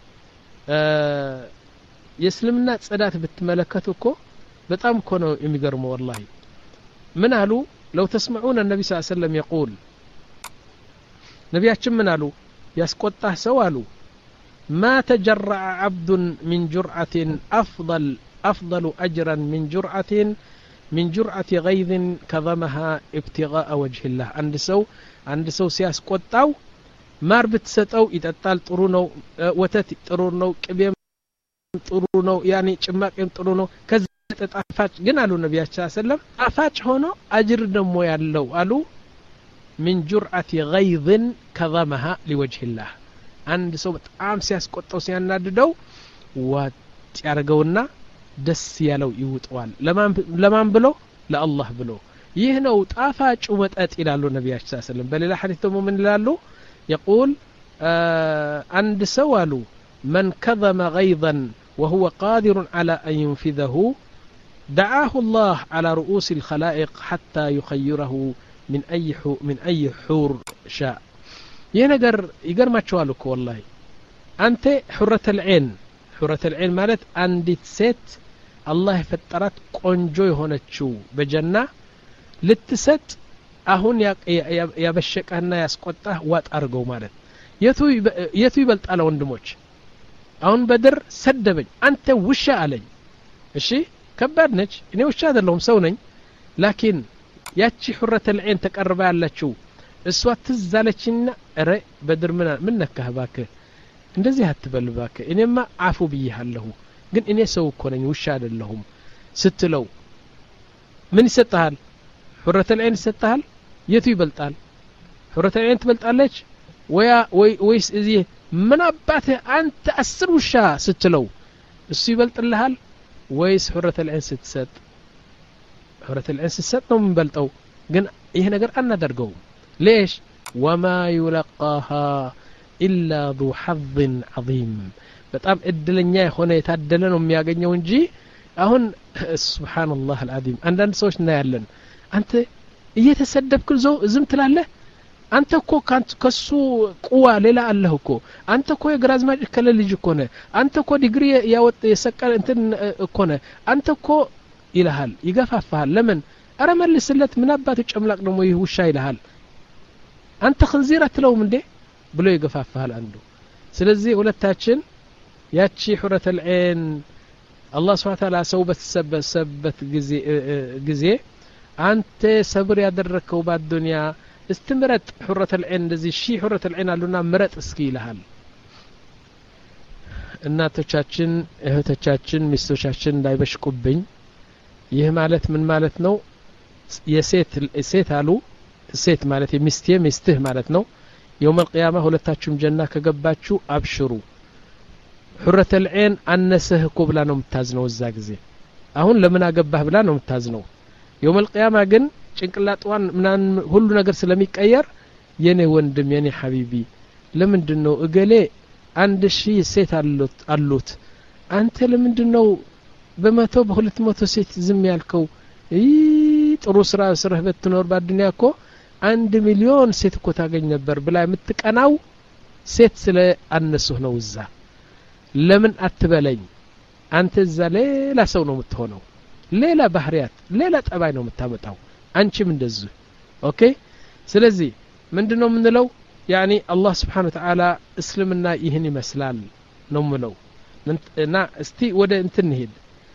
የእስልምና ጽዳት ብትመለከቱ እኮ በጣም እኮ ነው የሚገርመው والله من قالوا لو تسمعون النبي صلى الله عليه وسلم يقول نبياتكم من قالوا يسقطه سو قالوا ما تجرع عبد من جرعة أفضل أفضل أجرا من جرعة من جرعة غيظ كظمها ابتغاء وجه الله عند سو عند سو سياس ቆጣው ማር ብትሰጠው ይጠጣል ጥሩ ነው ወተት ጥሩ ነው ቅቤም ጥሩ ነው ያኒ ጭማቂም ጥሩ ነው ከዛ ተጣፋጭ ግን አሉ ነብያችን ሰለላሁ ጣፋጭ ሆኖ አጅር ደሞ ያለው አሉ من جرعة غيظ كظمها لوجه الله عند سو በጣም ሲያስቆጣው ሲያናድደው ዋጥ ያርገውና ደስ ያለው ይውጣዋል ለማን ለማን ብሎ ለአላህ ብሎ ይህ ነው ጣፋጭ መጠጥ ይላሉ ነብያችን ሰለላሁ ዐለይሂ ወሰለም በሌላ ሐዲስ ደግሞ ምን ይላሉ يقول عند سوالو من كظم غيظا وهو قادر على أن ينفذه دعاه الله على رؤوس الخلائق حتى يخيره من أي من أي حور شاء ينقر يقر ما تشوالك والله أنت حرة العين حرة العين مالت عندت ست الله فترات قنجوي هنا تشو بجنة لتست አሁን ያበሸቀና ያስቆጣህ ዋጥ አርገው ማለት የቱ የቱ ይበልጣል ወንድሞች አሁን በድር ሰደበኝ አንተ ውሻ አለኝ እሺ ከባድ ነች እኔ ውሻ አይደለሁም ሰው ነኝ ላኪን ያቺ ሁረተ العين ተቀርባ ያለችው እሷ ትዛለችና ረ በድር ምን ምን ነካህ ባክህ እንደዚህ አትበል ባክህ እኔማ አፉ ብዬሃለሁ ግን እኔ ሰው እኮ ነኝ ውሻ አይደለሁም ስትለው ምን ይሰጣል ሁረተ العين ይሰጣል የቱ ይበልጣል ሁረተ العين ትበልጣለች ወያ ወይ ወይስ እዚህ ምን አባቴ አንተ አስር ውሻ ስትለው እሱ ይበልጥልሃል ወይስ ሁረተ العين ስትሰጥ ሁረተ العين ስትሰጥ ነው የምንበልጠው ግን ይሄ ነገር አናደርገው ليش وما يلقاها الا ذو حظ عظيم በጣም እድለኛ የሆነ የታደለ ነው የሚያገኘው እንጂ አሁን ሱብሃንአላህ العظيم አንዳንድ ሰዎች ነው ያለን አንተ እየተሰደብክ ዘው ዝም ትላለህ አንተ እኮ ካንተ ከሱ ቁዋ ሌላ አለህ እኮ አንተ እኮ የግራዝማጭ ከለ ልጅ እኮ ነህ አንተ እኮ ዲግሪ ያወጥ የሰቀል እንትን እኮ ነህ አንተ እኮ ይልሃል ይገፋፋሃል ለምን አረ መልስለት ምን አባቱ ጨምላቅ ደግሞ ይህ ውሻ ይልሃል አንተ خنزير አትለውም እንዴ ብሎ ይገፋፋሃል አንዱ ስለዚህ ሁለታችን ያቺ ሁረተ العين الله سبحانه وتعالى ሰው በተሰበሰበት ጊዜ ጊዜ አንተ ሰብር ያደረከው በአዱንያ استمرت حرة العين እንደዚህ ሺ حرة العين አሉና ምረጥ እስኪ ይልሃል እናቶቻችን እህቶቻችን ሚስቶቻችን እንዳይበሽቁብኝ ይህ ማለት ምን ማለት ነው የሴት ሴት አሉ ሴት ማለት የሚስቴ ሚስትህ ማለት ነው يوم القيامة ሁለታችሁም ጀና ከገባችሁ አብሽሩ حرة العين አነሰህ እኮ ብላ ነው የምታዝነው እዛ ጊዜ አሁን ለምን አገባህ ብላ ነው የምታዝነው يوم القيامة ግን ጭንቅላቷን ምናን ሁሉ ነገር ስለሚቀየር የኔ ወንድም የኔ ሐቢቢ ለምንድነው እገሌ አንድ ሺህ ሴት አሉት አሉት አንተ ለምንድነው በመቶ በሁለት መቶ ሴት ዝም ያልከው ይ ጥሩ ስራ ስራህ በትኖር በአዱንያ እኮ አንድ ሚሊዮን ሴት እኮ ታገኝ ነበር ብላ የምትቀናው ሴት ስለ አነሱህ ነው እዛ ለምን አትበለኝ አንተ እዛ ሌላ ሰው ነው የምትሆነው ሌላ ባህሪያት ሌላ ጠባይ ነው የምታመጣው አንቺም እንደዚህ ኦኬ ስለዚህ ምንድነው ምንለው ያኒ አላህ Subhanahu Wa Ta'ala እስልምና ይህን ይመስላል ነው ምለው እና እስቲ ወደ እንትን ሄድ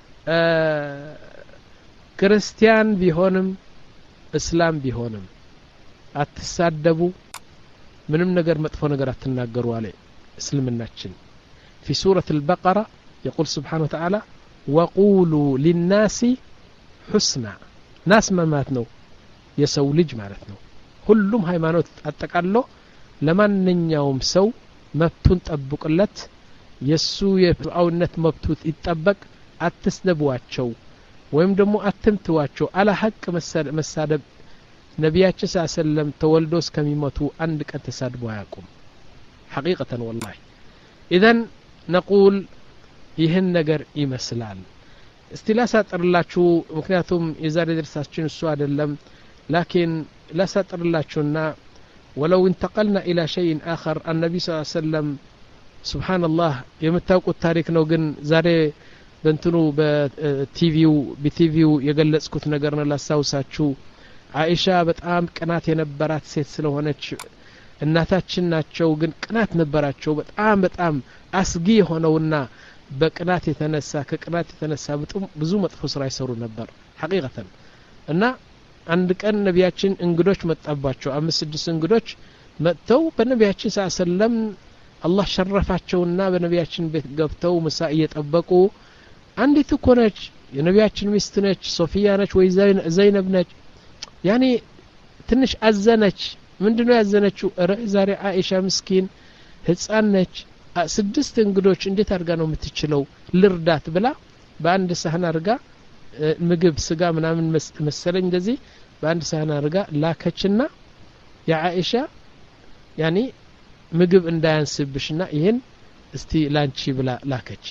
ክርስቲያን ቢሆንም እስላም ቢሆንም አትሳደቡ ምንም ነገር መጥፎ ነገር አትናገሩ አለ እስልምናችን في سورة البقرة يقول سبحانه وتعالى وقولوا للناس حسنا ناس ما ماتنو يسو لج معناتنو ሁሉም ሃይማኖት አጠቃሎ ለማንኛውም ሰው መብቱን ጠብቁለት የሱ የፍአውነት መብቱት ይጠበቅ አትስደቧቸው ወይም ደግሞ አትምትዋቸው አላ ሐቅ መሳደብ ነብያችን ሰለላሁ ተወልዶ እስከሚሞቱ አንድ ቀን ተሳድቦ አያውቁም حقيقة والله اذا نقول ይህን ነገር ይመስላል እስቲ ላሳጥርላችሁ ምክንያቱም የዛሬ ድርሳችን እሱ አይደለም لكن ላሳጥርላችሁና ولو انتقلنا الى شيء اخر النبي صلى الله عليه وسلم سبحان الله የምታውቁት ታሪክ ነው ግን ዛሬ በእንትኑ በቲቪው በቲቪው የገለጽኩት ነገር ነው ላሳውሳችሁ አይሻ በጣም ቅናት የነበራት ሴት ስለሆነች እናታችን ናቸው ግን ቅናት ነበራቸው በጣም በጣም አስጊ ሆነውና በቅናት የተነሳ ከቅናት የተነሳ ብዙ መጥፎ ስራ ይሰሩ ነበር ሐቂቀተን እና አንድ ቀን ነቢያችን እንግዶች መጣባቸው አምስት ስድስት እንግዶች መጥተው በነቢያችን ሰለም አላህ ሸረፋቸውና በነቢያችን ቤት ገብተው ምሳ እየጠበቁ አንዲት እኮ ነች የነቢያችን ሚስት ነች ሶፊያ ነች ወይ ዘይነብ ነች ያኒ ትንሽ አዘነች ምንድነው ያዘነችው ዛሬ አይሻ ምስኪን ህፃን ነች ስድስት እንግዶች እንዴት አድርጋ ነው የምትችለው ልርዳት ብላ በአንድ ሳህን አድርጋ ምግብ ስጋ ምናምን መሰለኝ እንደዚህ በአንድ ሳህን አድርጋ ላከችና የአይሻ ያኒ ምግብ እንዳያንስብሽና ይሄን እስቲ ላንቺ ብላ ላከች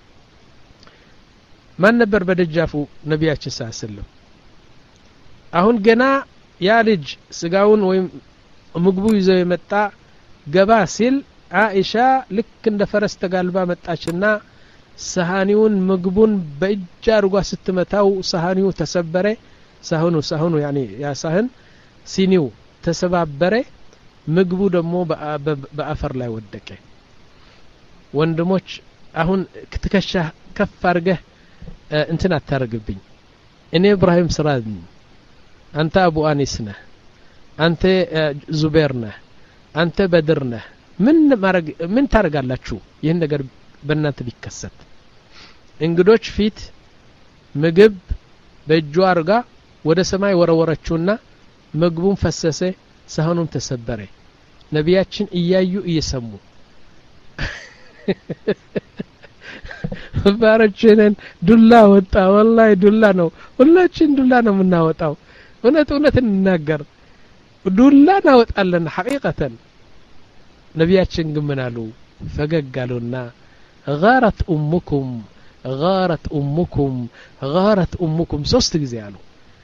ማን ነበር በደጃፉ ነቢያችን ሰለላሁ አሁን ገና ያ ልጅ ስጋውን ወይም ምግቡ ይዘው የመጣ ገባ ሲል አይሻ ልክ እንደ ፈረስ ተጋልባ መጣችና ሳህኒውን ምግቡን በእጅ አርጓ ስትመታው ሳህኒው ተሰበረ ሳህኑ ሳህኑ ያኒ ያ ሳህን ሲኒው ተሰባበረ ምግቡ ደግሞ በአፈር ላይ ወደቀ ወንድሞች አሁን ክትከሻ ከፍ አርገህ እንትን አታርግብኝ እኔ ኢብራሂም ስራድ አንተ አቡ አኒስ ነህ አንተ ዙበይር ነህ አንተ በድር ነህ ምን ማረግ ምን ታረጋላችሁ ይሄን ነገር በእናንተ ቢከሰት እንግዶች ፊት ምግብ በእጇ አርጋ ወደ ሰማይ ወረወረችውና ምግቡን ፈሰሰ ሳህኑም ተሰበረ ነቢያችን እያዩ እየሰሙ ባረችነን ዱላ ወጣ والله ዱላ ነው ሁላችን ዱላ ነው የምናወጣው እውነት እውነት እንናገር ዱላ እናወጣለን ሐቂቀተን ነቢያችን ግን ምን አሉ ፈገጋሉና غارت امكم غارت امكم غارت امكم ሶስት ጊዜ አሉ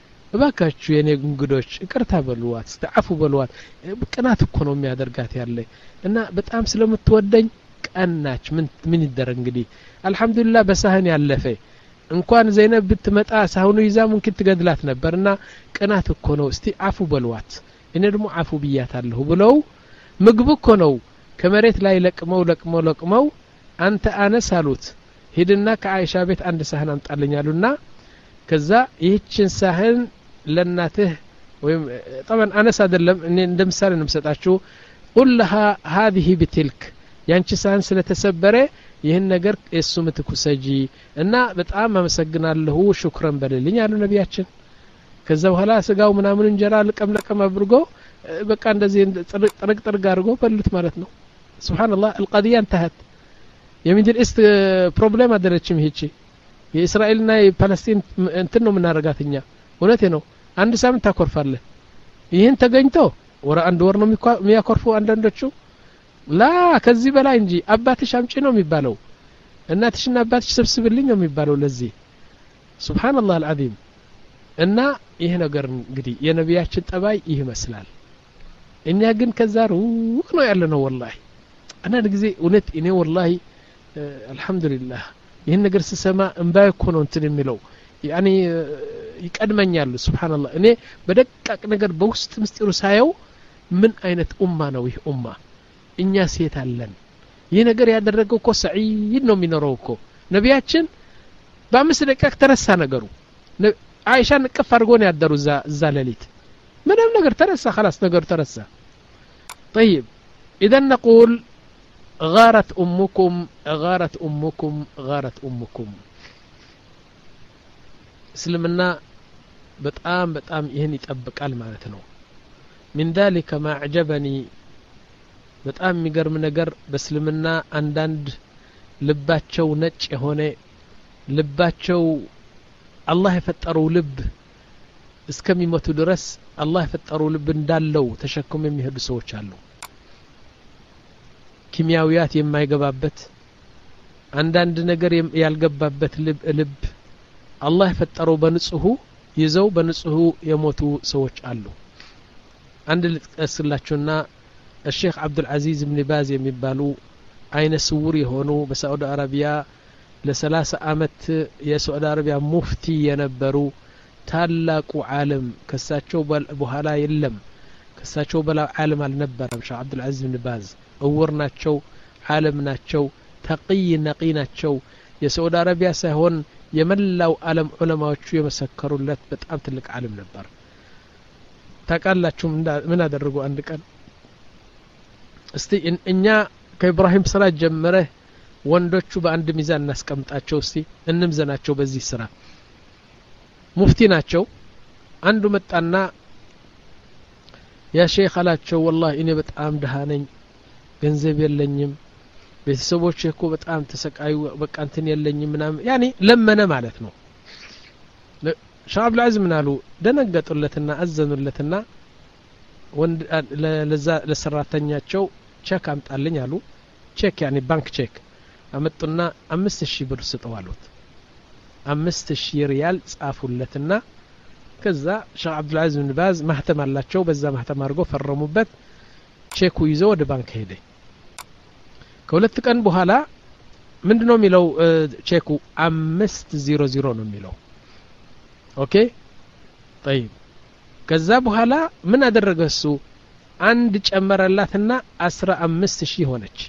እባካችሁ የኔ እንግዶች ይቅርታ በሉዋት ተዓፉ በሉዋት ቅናት እኮ ነው የሚያደርጋት ያለ እና በጣም ስለምትወደኝ ቀናች ምን ምን ይደረግ እንግዲህ አልহামዱሊላህ በሳህን ያለፈ እንኳን ዘይነብ ብትመጣ ሳህኑ ይዛ ሙምኪን ትገድላት ነበርና ቅናት እኮ ነው እስቲ አፉ በሉዋት እኔ ደግሞ አፉ ብያታለሁ ብለው ምግብ እኮ ነው ከመሬት ላይ ለቅመው ለቅመው ለቅመው አንተ አነስ አሉት ሄድና ከአይሻ ቤት አንድ ሳህን አምጣልኛሉና ከዛ ይህችን ሳህን ለናትህ ወይም طبعا አነስ አይደለም እኔ እንደምሳሌ ነው የምሰጣችሁ قلها هذه بتلك ያንቺ ሳህን ስለተሰበረ ይሄን ነገር እሱ ምትኩሰጂ እና በጣም አመሰግናለሁ ሹክራን በልልኝ አሉ ነቢያችን ከዛ በኋላ ስጋው ምናምን እንጀራ ለቀም ለቀም አብርጎ በቃ እንደዚህ ጥርቅ ጥርቅ አድርጎ በሉት ማለት ነው ሱብሃንአላህ القضيه انتهت የሚድል ኢስት ፕሮብሌም አደረችም ይቺ የእስራኤልና የፓለስቲን እንትን ነው ምናረጋትኛ እውነቴ ነው አንድ ሳምንት ታኮርፋለ ይሄን ተገኝቶ ወራ አንድ ወር ነው የሚያኮርፉ አንዳንዶቹ ላ ከዚህ በላይ እንጂ አባትሽ አምጪ ነው የሚባለው እናትሽና አባትሽ ሰብስብልኝ ነው የሚባለው ለዚህ ሱብሃንአላህ አልዓዚም እና ይሄ ነገር እንግዲህ የነቢያችን ጠባይ ይህ ይመስላል እኛ ግን ከዛ ሩቅ ነው ያለነው والله انا ጊዜ እውነት እኔ والله አልহামዱሊላህ ይሄን ነገር ሲሰማ እንባይ እኮ ነው እንትን የሚለው ያኒ ይቀድመኛል ሱብሃንአላህ እኔ በደቃቅ ነገር በውስጥ ምስጢሩ ሳየው ምን አይነት ኡማ ነው ይህ ኡማ እኛ ሴት አለን ይሄ ነገር ያደረገው እኮ ሰዒድ ነው የሚኖረው እኮ ነቢያችን በአምስት ደቂቃ ተረሳ ነገሩ አይሻን ቅፍ አድርጎ ነው ያደሩ ዛ ዛ ሌሊት ምንም ነገር ተረሳ خلاص ነገሩ ተረሳ طيب اذا نقول غارت امكم غارت امكم غارت امكم እስልምና በጣም በጣም ይሄን ይጠብቃል ማለት ነው من ذلك ما اعجبني በጣም የሚገርም ነገር በእስልምና አንዳንድ ልባቸው ነጭ የሆነ ልባቸው አላህ የፈጠረው ልብ እስከሚሞቱ ድረስ አላህ የፈጠረው ልብ እንዳለው ተሸክሞ የሚሄዱ ሰዎች አሉ ኪሚያዊያት የማይገባበት አንዳንድ ነገር ያልገባበት ልብ ልብ አላህ የፈጠረው በንጹህ ይዘው በንጹህ የሞቱ ሰዎች አሉ አንድ ልጥቀስላችሁና الشيخ عبد العزيز بن باز የሚባሉ አይነ ስውር የሆኑ በሳዑዲ አረቢያ ለሰላሳ አመት የሳዑዲ አረቢያ ሙፍቲ የነበሩ ታላቁ ዓለም ከሳቸው በኋላ የለም ከሳቸው በላ ዓለም አልነበረም ሼህ አብዱል አዚዝ ብን ባዝ እውር ናቸው ዓለም ናቸው ተቂይ ነቂ ናቸው የሳዑዲ አረቢያ ሳይሆን የመላው ዓለም ዑለማዎቹ የመሰከሩለት በጣም ትልቅ ዓለም ነበር ታቃላችሁ ምን አደረጉ አንድ ቀን እስቲ እኛ ከኢብራሂም ስራ ጀመረ ወንዶቹ በአንድ ሚዛን እናስቀምጣቸው እስቲ እንምዘናቸው በዚህ ስራ ሙፍቲ ናቸው አንዱ መጣና ያ ሼክ አላቸው والله እኔ በጣም ደሃ ነኝ ገንዘብ የለኝም ቤተሰቦቼ እኮ በጣም ተሰቃዩ በቃ እንትን የለኝም ምናምን ያኒ ለመነ ማለት ነው ሻብ العزم ምናሉ ደነገጡለትና አዘኑለትና ወንድ ለዛ ለሰራተኛቸው ቼክ አምጣልኝ አሉ ቼክ ያኒ ባንክ ቼክ አመጡና አምስት ሺህ ብር ስጠው አሉት አምስት ሺህ ሪያል ጻፉለትና ከዛ ሼክ አብዱል አዚዝ ብን ባዝ ማህተም አላቸው በዛ ማህተም አድርጎ ፈረሙበት ቼኩ ይዞ ወደ ባንክ ሄደ ከሁለት ቀን በኋላ ምንድነው የሚለው ቼኩ አምስት ዜሮ ዜሮ ነው የሚለው ኦኬ طيب ከዛ በኋላ ምን አደረገ እሱ አንድ ጨመረላትና አስራ አምስት ሺህ ሆነች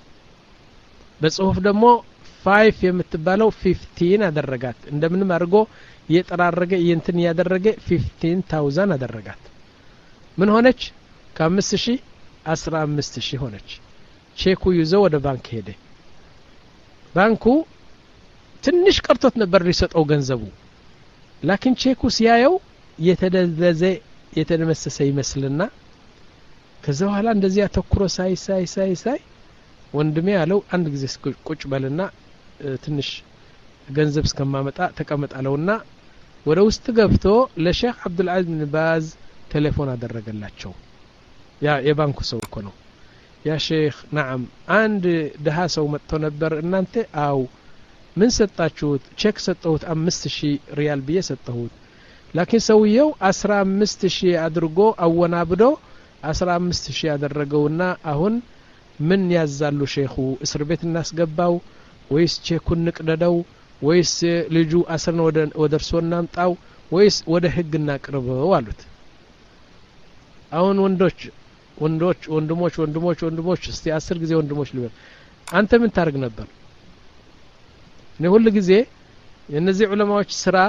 በጽሁፍ ደግሞ ፋይቭ የምትባለው ፊፍቲን አደረጋት እንደምንም አድርጎ የጠራረገ የእንትን ያደረገ ፊፍቲን ታውዛንድ አደረጋት ምን ሆነች ከአምስት ሺህ አስራ አምስት ሺህ ሆነች ቼኩ ይዞ ወደ ባንክ ሄደ ባንኩ ትንሽ ቀርቶት ነበር ሊሰጠው ገንዘቡ ላኪን ቼኩ ሲያየው የተደዘዘ የተደመሰሰ ይመስልና ከዛ በኋላ እንደዚህ አተኩሮ ሳይ ሳይ ሳይ ሳይ ወንድሜ ያለው አንድ ጊዜ ቁጭ በልና ትንሽ ገንዘብ እስከማመጣ ተቀመጣለውና ወደ ውስጥ ገብቶ ለሼክ አብዱል አዚዝ ብን ባዝ ቴሌፎን አደረገላቸው ያ የባንኩ ሰው እኮ ነው ያ ሼክ نعم አንድ ደሃ ሰው መጥቶ ነበር እናንተ አው ምን ሰጣችሁት ቼክ ሰጠሁት አምስት ሺህ ሪያል ብዬ ሰጠሁት ላኪን ሰውየው አስራ አምስት ሺህ አድርጎ አወናብዶ አስራ አምስት ሺህ ያደረገውና አሁን ምን ያዛሉ ሼኹ እስር ቤት እናስገባው ወይስ ቼኩን ንቅደደው ወይስ ልጁ አስረን ወደ ወደርሶና አምጣው ወይስ ወደ ህግ እናቅርበው አሉት አሁን ወንዶች ወንዶች ወንድሞች ወንድሞች ወንድሞች እስቲ አስር ጊዜ ወንድሞች ልበል አንተ ምን ታርግ ነበር ነው ሁሉ ጊዜ የነዚህ ዑለማዎች ስራ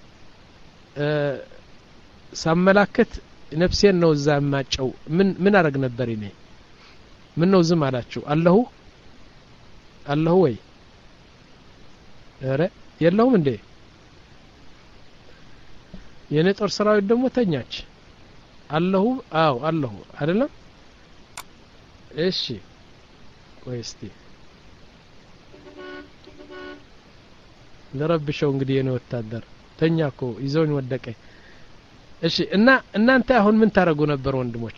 ሳመላከት ነፍሴን ነው ዛማጨው ምን ምን አረግ ነበር እኔ ምን ነው ዝም አላችሁ አላሁ አላሁ ወይ አረ የለውም እንዴ የኔ ጦር ሰራዊት ደግሞ ተኛች አላሁ አው አላሁ አይደለም እሺ ወይስቲ ለረብሸው እንግዲህ የኔ ወታደር ተኛኮ ይዞኝ ወደቀ እሺ እና እናንተ አሁን ምን ታረጉ ነበር ወንድሞች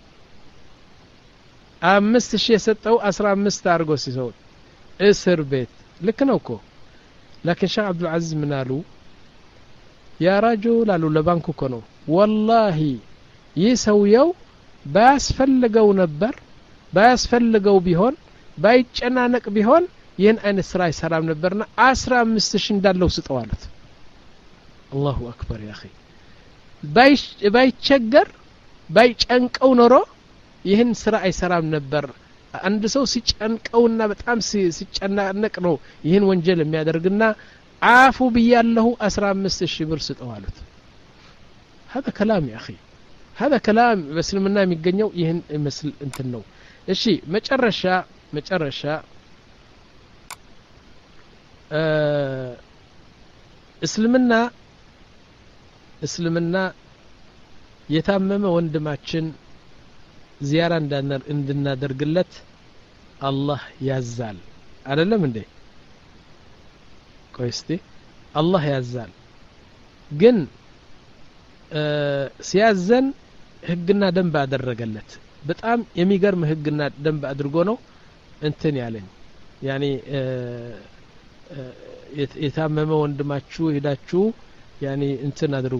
አምስት ሺህ የሰጠው አስራ አምስት አርጎ ሲሰው እስር ቤት ልክ ነው እኮ لكن ሼክ አብዱል አዚዝ ምን አሉ ያ ረጁል አሉ ለባንኩ እኮ ነው والله ይሰውየው ባስፈልገው ነበር ባስፈልገው ቢሆን ባይጨናነቅ ቢሆን ይህን አይነት ስራ ይሰራም ነበርና አስራ አምስት ሺህ እንዳለው ስጠው አሉት አላሁ አክበር ያ اخي ባይ ባይቸገር ባይጨንቀው ኖሮ ይህን ስራ አይሰራም ነበር አንድ ሰው ሲጨንቀውና በጣም ሲጨናነቅ ነው ይህን ወንጀል የሚያደርግና አፉ በያለሁ አስራ አምስት ሺህ ብር ስጠው አሉት هذا كلام يا اخي هذا كلام በእስልምና የሚገኘው ይህን መስል እንትን ነው እሺ መጨረሻ መጨረሻ እስልምና እስልምና የታመመ ወንድማችን ዚያራ እንድናደርግለት አላህ ያዛል አይደለም እንዴ ቆይስቲ አላህ ያዛል ግን ሲያዘን ህግና ደንብ አደረገለት በጣም የሚገርም ህግና ደንብ አድርጎ ነው እንትን ያለኝ ያኒ የታመመ ወንድማችሁ ሄዳችሁ ያኒ እንትን አድርጉ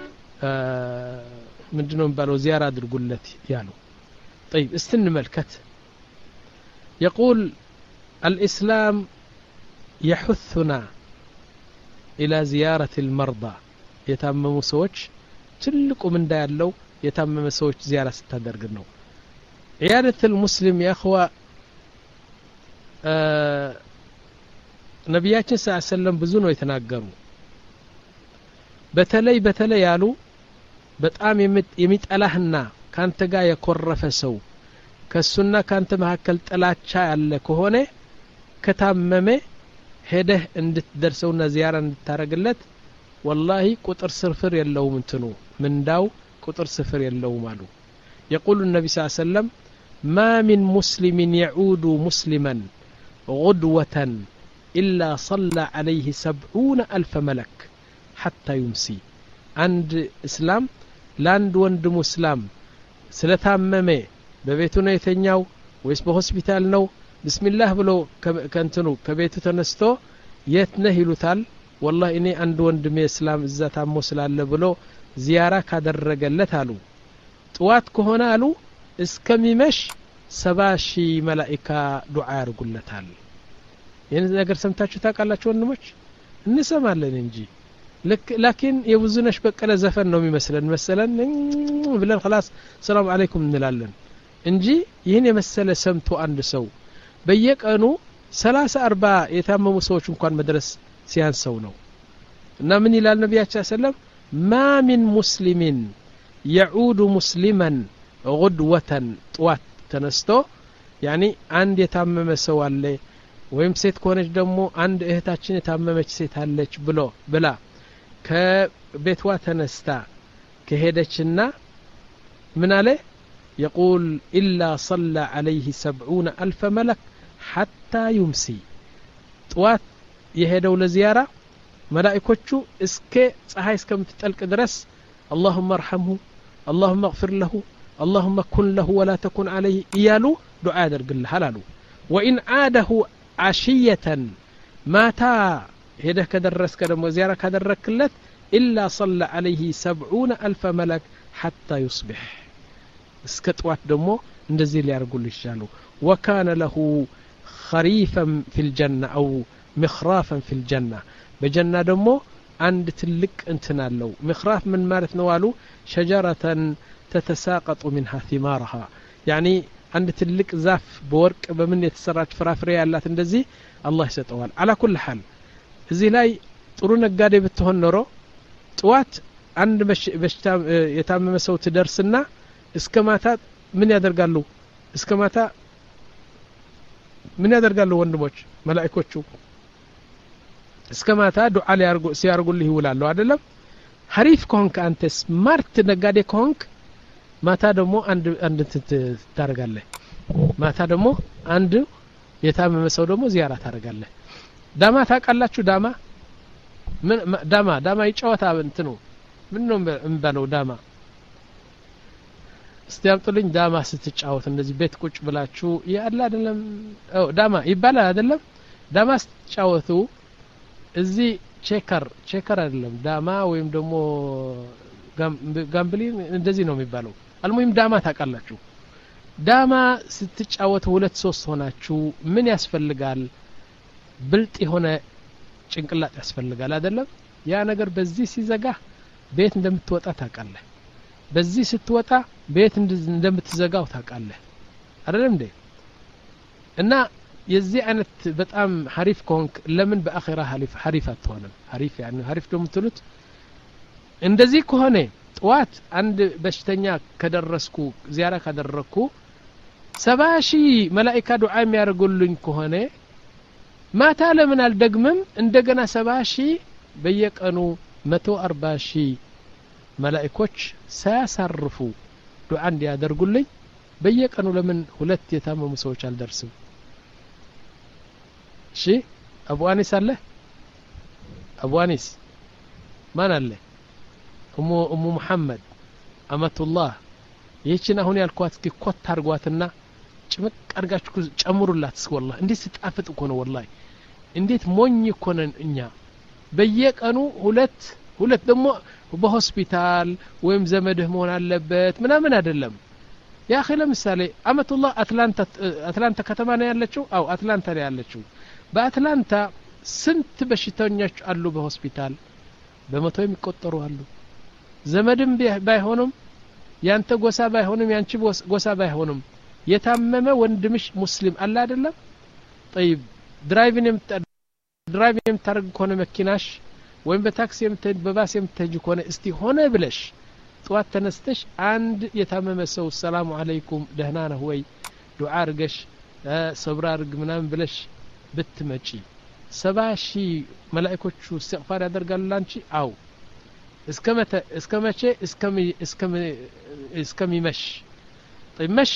ምንድነው ባለው ዚያራ አድርጉለት ያለው طيب استن ملكت يقول الإسلام يحثنا إلى زيارة المرضى يتمموا سوچ تلقوا من دا ያለው የታመመ ሰዎች ዚያራ ስታደርግ ነው عيادة المسلم يا اخوة ነብያችን ሰለላሁ ዐለይሂ ወሰለም ብዙ ነው የተናገሩ በተለይ በተለይ ያሉ በጣም የሚጠላህና ካንተ ጋር የኮረፈ ሰው ከሱና ካንተ መሐከል ጥላቻ ያለ ከሆነ ከታመመ ሄደህ እንድትደርሰውና ዚያራ እንድታረግለት والله ቁጥር ስፍር የለውም እንትኑ ምንዳው ቁጥር ስፍር የለውም አሉ يقول النبي صلى الله عليه وسلم ما من مسلم يعود مسلما غدوة إلا صلى عليه سبعون ألف ملك حتى يمسي عند إسلام لاند وند مسلم ስለታመመ በቤቱ ነው የተኛው ወይስ በሆስፒታል ነው ቢስሚላህ ብሎ ከንተኑ ከቤቱ ተነስቶ የት ነህ ይሉታል والله እኔ አንድ ወንድሜ እስላም እዛ ታሞ ስላለ ብሎ ዚያራ ካደረገለት አሉ ጥዋት ከሆነ አሉ እስከሚመሽ ሰባ ሺህ መላእክት ዱዓ ያርጉለታል ይሄን ነገር ሰምታችሁ ታውቃላችሁ ወንድሞች እንሰማለን እንጂ لكن የብዙነሽ በቀለ ዘፈን ነው የሚመስለን መሰለን ብለን خلاص ሰላም አለይኩም እንላለን እንጂ ይሄን የመሰለ ሰምቶ አንድ ሰው በየቀኑ ሰላሳ አርባ የታመሙ ሰዎች እንኳን መድረስ ሲያንሰው ነው እና ምን ይላል ነብያችን ሰለላሁ ما من مسلم يعود مسلما غدوة طوات ተነስቶ يعني አንድ የታመመ ሰው አለ ወይም ሴት ከሆነች ደግሞ አንድ እህታችን የታመመች ሴት አለች ብሎ ብላ ከቤቷ ተነስታ ከሄደችና ምን አለ يقول إلا صلى عليه سبعون ألف ملك حتى يمسي طوات يهدوا لزيارة ملائكوቹ እስከ ፀሐይ እስከምትጠልቅ ድረስ اللهم ارحمه اللهم اغفر له اللهم كن له ولا تكن عليه እያሉ ዱዓ ያደርግልሃል አሉ وإن عاده عشية ماتا هده كدرس كدمو زيارة كدركلت إلا صلى عليه سبعون ألف ملك حتى يصبح اسكتوات دمو اندزي ليارقول الشالو وكان له خريفا في الجنة أو مخرافا في الجنة بجنة دمو عند تلك انتنا له مخراف من مارت نوالو شجرة تتساقط منها ثمارها يعني عند تلك زاف بورك بمن يتسرات فرافريا اللات اندزي الله يستوال على كل حال እዚህ ላይ ጥሩ ነጋዴ ብትሆን ኖሮ ጥዋት አንድ በሽታ የታመመ ሰው ትደርስና እስከ ማታ ምን ያደርጋሉ እስከ ማታ ምን ያደርጋሉ ወንድሞች መላእክቶቹ እስከ ማታ ዱዓ ሊያርጉ ሲያርጉልህ ይውላሉ አይደለም ሐሪፍ ከሆንክ አንተ ስማርት ነጋዴ ከሆንክ ማታ ደግሞ አንድ አንድ ታረጋለህ ማታ ደግሞ አንድ የታመመ ሰው ደግሞ ዚያራ ታረጋለህ ዳማ ታቃላችሁ ዳማ ምን ዳማ ዳማ ይጫወታ እንትኑ ምን ነው እንባለው ዳማ እስቲያምጡልኝ ዳማ ስትጫወት እንደዚህ ቤት ቁጭ ብላችሁ ያለ አይደለም አው ዳማ ይባላል አይደለም ዳማ ስትጫወቱ እዚህ ቼከር ቼከር አይደለም ዳማ ወይም ደግሞ ጋምብሊ እንደዚህ ነው የሚባለው አልሙሂም ዳማ ታቃላችሁ ዳማ ስትጫወቱ ሁለት ሶስት ሆናችሁ ምን ያስፈልጋል ብልጥ የሆነ ጭንቅላት ያስፈልጋል አይደለም ያ ነገር በዚህ ሲዘጋ ቤት እንደምትወጣ ታውቃለህ በዚህ ስትወጣ ቤት እንደምትዘጋው ታውቃለህ አይደለም እንዴ እና የዚህ አይነት በጣም ሐሪፍ ኮንክ ለምን በአኺራ ሐሪፍ ሐሪፍ አትሆንም ሐሪፍ يعني ሐሪፍ ደግሞ ትሉት እንደዚህ ከሆነ ጥዋት አንድ በሽተኛ ከደረስኩ ዚያራ ካደረኩ ሰባ ሺህ መላእክት ዱዓ የሚያደርጉልኝ ከሆነ ማታ ለምን አልደግምም እንደገና ሰባ ሺህ በየቀኑ መቶ አርባ ሺህ መላእክቶች ሳያሳርፉ ዱዓ እንዲያደርጉልኝ በየቀኑ ለምን ሁለት የታመሙ ሰዎች አልደርስም እሺ አቡ አኒስ አለ አቡ አኒስ ማን አለ እሙ እሙ መሐመድ አመቱላህ ይህችን አሁን ያልኳት ኮት አርጓትና ጭምቅ አርጋችሁ ጨምሩላት ወላሂ እንዴት ስጣፍጥ እኮ ነው ወላሂ እንዴት ሞኝ እኮ ነን እኛ በየቀኑ ሁለት ሁለት ደግሞ በሆስፒታል ወይም ዘመድህ መሆን አለበት ምናምን አይደለም ያ اخي ለምሳሌ አመቱላህ አትላንታ አትላንታ ከተማ ነው ያለችው አው አትላንታ ነው ያለችው በአትላንታ ስንት በሽተኞች አሉ በሆስፒታል በመቶ የሚቆጠሩ አሉ ዘመድም ባይሆኑም ያንተ ጎሳ ባይሆንም ያንቺ ጎሳ ባይሆንም የታመመ ወንድምሽ ሙስሊም አለ አይደለም طيب ድራይቪንግ ድራይቭ የምታደርግ ከሆነ መኪናሽ ወይም በታክሲ የምትሄድ በባስ የምትሄጂ ከሆነ እስቲ ሆነ ብለሽ ጠዋት ተነስተሽ አንድ የታመመ ሰው ሰላም አለይኩም ደህና ነህ ወይ ዱዓ አርገሽ ሰብራ አርግ ምናምን ብለሽ ብትመጪ ሰባ ሺህ መላእክቶቹ استغفار ያደርጋሉ ላንቺ አው እስከመተ እስከመቼ እስከሚ እስከሚ እስከሚመሽ ጥመሽ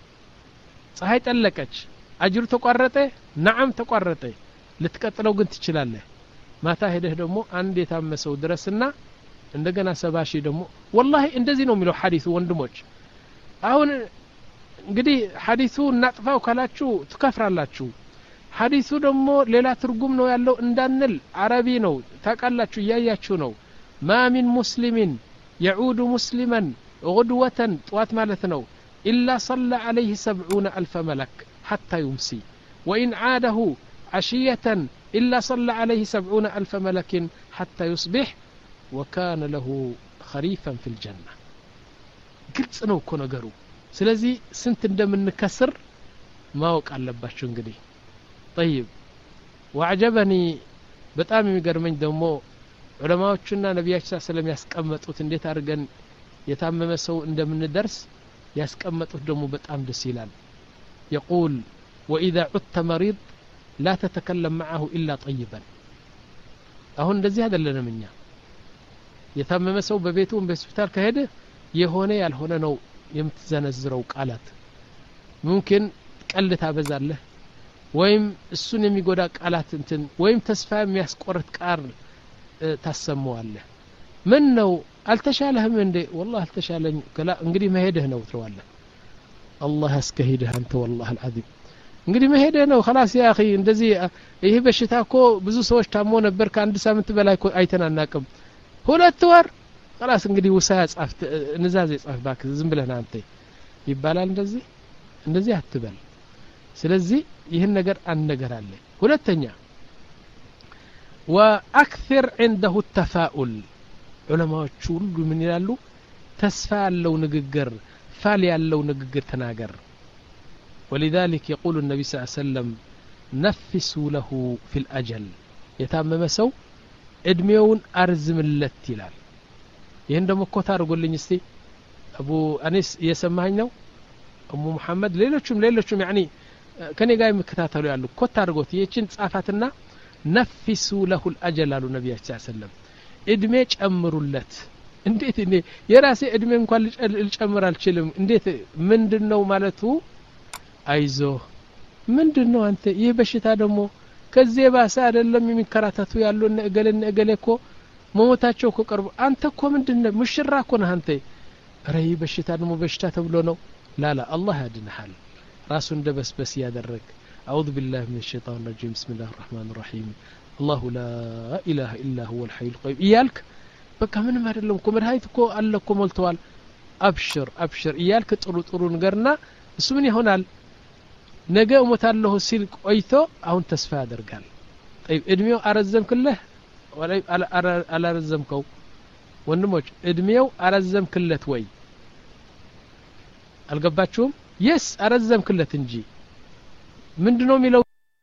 ፀሐይ ጠለቀች አጅሩ ተቋረጠ ነዓም ተቋረጠ ልትቀጥለው ግን ትችላለህ ማታ ሄደህ ደግሞ አንድ የታመሰው ድረስና እንደገና ሰባ ሺህ ደግሞ والله እንደዚህ ነው የሚለው ሐዲሱ ወንድሞች አሁን እንግዲህ ሐዲሱ እናጥፋው ካላችሁ ትከፍራላችሁ ሐዲሱ ደግሞ ሌላ ትርጉም ነው ያለው እንዳንል አረቢ ነው ታቃላችሁ ያያችሁ ነው ما من مسلم يعود مسلما غدوة طوات مالتنا إلا صلى عليه سبعون ألف ملك حتى يمسي وإن عاده عشية إلا صلى عليه سبعون ألف ملك حتى يصبح وكان له خريفا في الجنة قلت أنه كنا قروا سلازي سنت ندم نكسر ما وقع لباشو انقدي طيب وعجبني بتامي مقرمين دمو علماءنا نبياتنا صلى الله عليه وسلم ያስቀመጡት እንዴት አርገን የታመመ ሰው እንደምንደርስ ያስቀመጡት ደሞ በጣም ደስ ይላል يقول واذا عدت مريض لا تتكلم معه الا طيبا አሁን እንደዚህ አይደለንም እኛ የታመመ ሰው በቤቱ በሆስፒታል ከሄደ የሆነ ያልሆነ ነው የምትዘነዝረው ቃላት ممكن ቀልድ ታበዛለህ ወይም እሱን የሚጎዳ ቃላት እንትን ወይም ተስፋ የሚያስቆርጥ ቃል ታሰማዋለህ ምን ነው አልተሻለህም እንዴ والله አልተሻለኝ ከላ እንግዲህ መሄድህ ነው ትለዋለህ الله ያስከሂድህ አንተ والله العظيم እንግዲህ መሄድህ ነው خلاص يا اخي እንደዚህ ይሄ በሽታ እኮ ብዙ ሰዎች ታሞ ነበር ከአንድ ሳምንት በላይ አይተናናቅም ሁለት ወር خلاص እንግዲህ ውሳያ ጻፍ ንዛዝ ጻፍ ባክ ዝም ብለህ አንተ ይባላል እንደዚህ እንደዚህ አትበል ስለዚህ ይሄን ነገር አንነገራለ ሁለተኛ واكثر عنده التفاؤل علماء ሁሉ ምን ይላሉ ተስፋ ያለው ንግግር ፋል ያለው ንግግር ተናገር ولذلك يقول النبي صلى الله عليه وسلم نفسوا له في الاجل የታመመ ሰው እድሜውን አርዝምለት ይላል ይሄን ደሞ ኮታ አርጎልኝ እስቲ አቡ አኒስ የሰማኸኝ ነው አሙ መሐመድ ሌሎችም ሌሎችም يعني ከኔ ጋር የሚከታተሉ ያሉ ኮታ አርጎት ይችን ጻፋትና نفسوا له الاجل አሉ ነብያችን ሰለላሁ ዐለይሂ ወሰለም እድሜ ጨምሩለት እንዴት እኔ የራሴ እድሜ እንኳን ልጨምር አልችልም እንዴት ምንድነው ማለቱ አይዞ ምንድነው አንተ ይሄ በሽታ ደግሞ ከዚህ ባሰ አይደለም የሚከራተቱ ያሉ እነ እገለነ እገለኮ ሞታቸው እኮ ቀርቡ አንተ እኮ ምንድነው ሙሽራ እኮ ነህ አንተ ረይ በሽታ ደግሞ በሽታ ተብሎ ነው ላላ አላህ ያድንሃል ራሱ እንደበስበስ ያደረግ أعوذ بالله من الشيطان الرجيم بسم الله الرحمن الرحيم الله لا إله إلا هو الحي القيوم إيالك بقى من ما أدلهم كم رهايتكو ألكم ملتوال أبشر أبشر إيالك طرو طرو نقرنا اسمني هنا نجا ومتعله سلك أيثو أو تسفى درقال طيب إدميو أرزم كله ولا على على أرزمكو ونموج إدميو أرزم كله توي القباتشوم يس أرزم كله تنجي ምንድነው የሚለው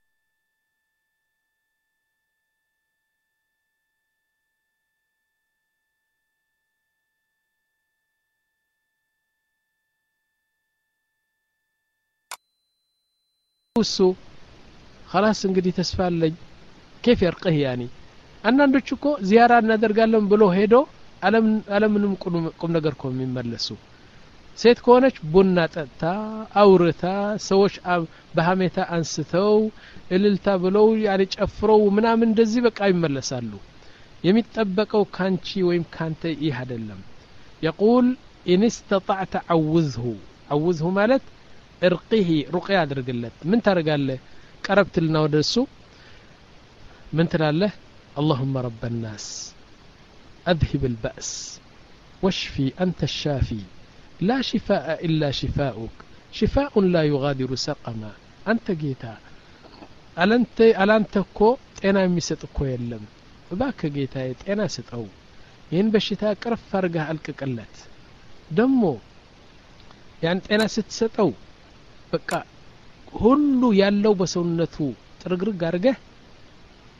እሱ خلاص እንግዲህ ተስፋ አለኝ كيف يرقه يعني አንዳንዶች እኮ ዚያራ እናደርጋለን ብሎ ሄዶ ዓለም ዓለምንም ቁም ነገር እኮ የሚመለሱ ሴት ከሆነች ቡና ጠጣ አውርታ ሰዎች በሐሜታ አንስተው እልልታ ብለው ያሪ ጨፍረው ምናምን እንደዚህ በቃ ይመለሳሉ የሚጠበቀው ካንቺ ወይም ካንተ ይህ አይደለም يقول ان استطعت عوذه عوذه ማለት ارقه رقيه አድርግለት ምን ታረጋለህ ቀረብትልና ወደሱ ምን ትላለህ اللهم رب الناس اذهب البأس واشفي انت الشافي لا شفاء إلا شفاؤك شفاء لا يغادر سقما أنت جيتا ألنت ألنتكو أنا ميستكو يلم باك جيتا أنا ستأو ين بشتا كرف فرقه الكقلت دمو يعني أنا ستستأو بقى هلو يالو بسونتو ترقرق أرقه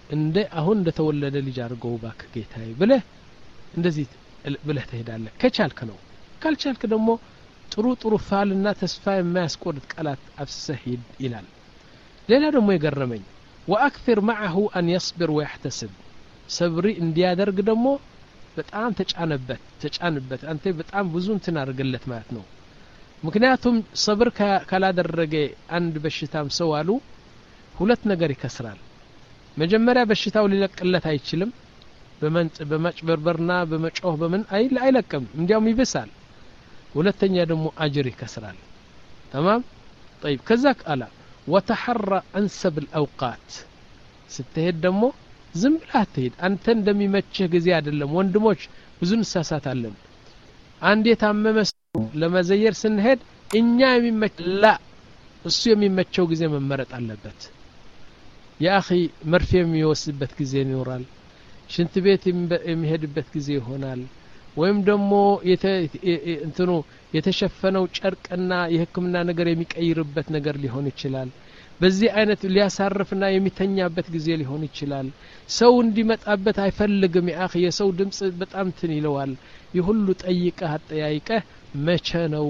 እንደ አሁን እንደተወለደ ልጅ አድርገው ባክ ጌታዬ ብለህ እንደዚህ ብለህ ትሄዳለህ ከቻልክ ነው ካልቻልክ ደግሞ ጥሩ ጥሩ ፋልና ተስፋ የማያስቆርጥ ቃላት አፍሰህ ይላል ሌላ ደግሞ የገረመኝ واكثر معه ان يصبر ويحتسب صبري እንዲያደርግ ደግሞ በጣም ተጫነበት ተጫነበት አንተ በጣም ብዙ እንትን አድርገለት ማለት ነው ምክንያቱም صبر ካላደረገ አንድ በሽታም ሰው አሉ ሁለት ነገር ይከስራል መጀመሪያ በሽታው ሊለቅለት አይችልም በመንጥ በማጭበርበርና በመጮህ በምን አይል አይለቅም እንዲያውም ይብሳል ሁለተኛ ደግሞ አጅር ይከስራል تمام طيب ከዛ ቃላ وتحرى انسب الاوقات ስትሄድ ደግሞ ዝም ብለህ አትሄድ አንተ እንደሚመችህ ጊዜ አይደለም ወንድሞች ብዙ እንሳሳታለን አንድ የታመመ ለመዘየር ስንሄድ እኛ የሚመች ላ እሱ የሚመቸው ጊዜ መመረጥ አለበት ያ اخي መርፌ የሚወስድበት ጊዜ ይኖራል ሽንት ቤት የሚሄድበት ጊዜ ይሆናል ወይም ደግሞ እንትኑ የተሸፈነው ጨርቅና የህክምና ነገር የሚቀይርበት ነገር ሊሆን ይችላል በዚህ አይነት ሊያሳርፍና የሚተኛበት ጊዜ ሊሆን ይችላል ሰው እንዲመጣበት አይፈልግም ያ اخي የሰው ድምጽ በጣም ትን ይለዋል ይሁሉ ጠይቀህ አጠያይቀህ መቼ ነው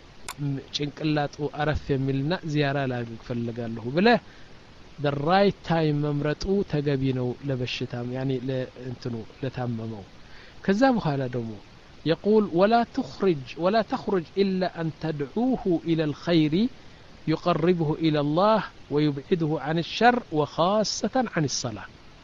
ጭንቅላቱ አረፍ የሚልና ዚያራ ላድርግ ፈልጋለሁ ብለህ the right time መምረጡ ተገቢ ነው ለበሽታም يعني ለእንትኑ ለታመመው ከዛ በኋላ ደግሞ يقول ولا تخرج ولا تخرج إلا أن تدعوه إلى الخير يقربه إلى الله ويبعده عن الشر وخاصة عن الصلاة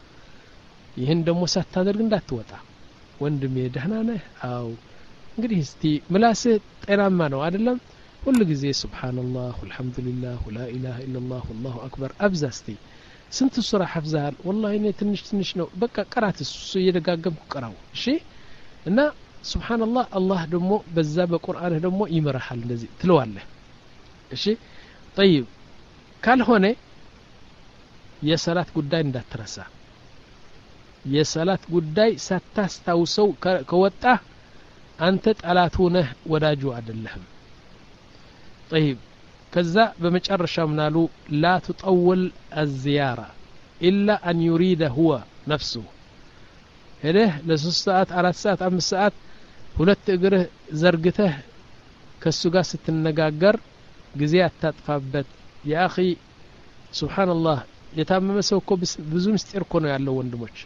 ይህን ደግሞ ሳታደርግ እንዳትወጣ ወንድሜ ደህና ነህ አው እንግዲህ እስቲ ምላስህ ጤናማ ነው አይደለም ሁሉ ጊዜ ሱብሃንአላህ ወልሐምዱሊላህ ወላ ኢላሃ ኢላላህ ወላሁ አክበር አብዛስቲ ስንት ሱራ ሐፍዛል والله እኔ ትንሽ ትንሽ ነው በቃ ቀራት እሱ እየደጋገምኩ ቀራው እሺ እና ሱብሃንአላህ አላህ ደግሞ በዛ በቁርአንህ ደግሞ ይመራሃል እንደዚህ ትለዋለህ እሺ طيب ካልሆነ የሰላት ጉዳይ እንዳትረሳ የሰላት ጉዳይ ሳታስታውሰው ከወጣ አንተ ጠላቱ ነህ ወዳጁ አይደለህም طيب كذا بمجرشا منالو لا تطول الزيارة إلا أن يريد هو نفسه هده لسوس ساعات على ساعات أم ساعات ሁለት እግርህ ዘርግተህ ከሱ ጋር ስትነጋገር ጊዜ አታጥፋበት ያ اخي سبحان الله የታመመ ሰው እኮ ብዙ ምስጢር እኮ ነው ያለው ወንድሞች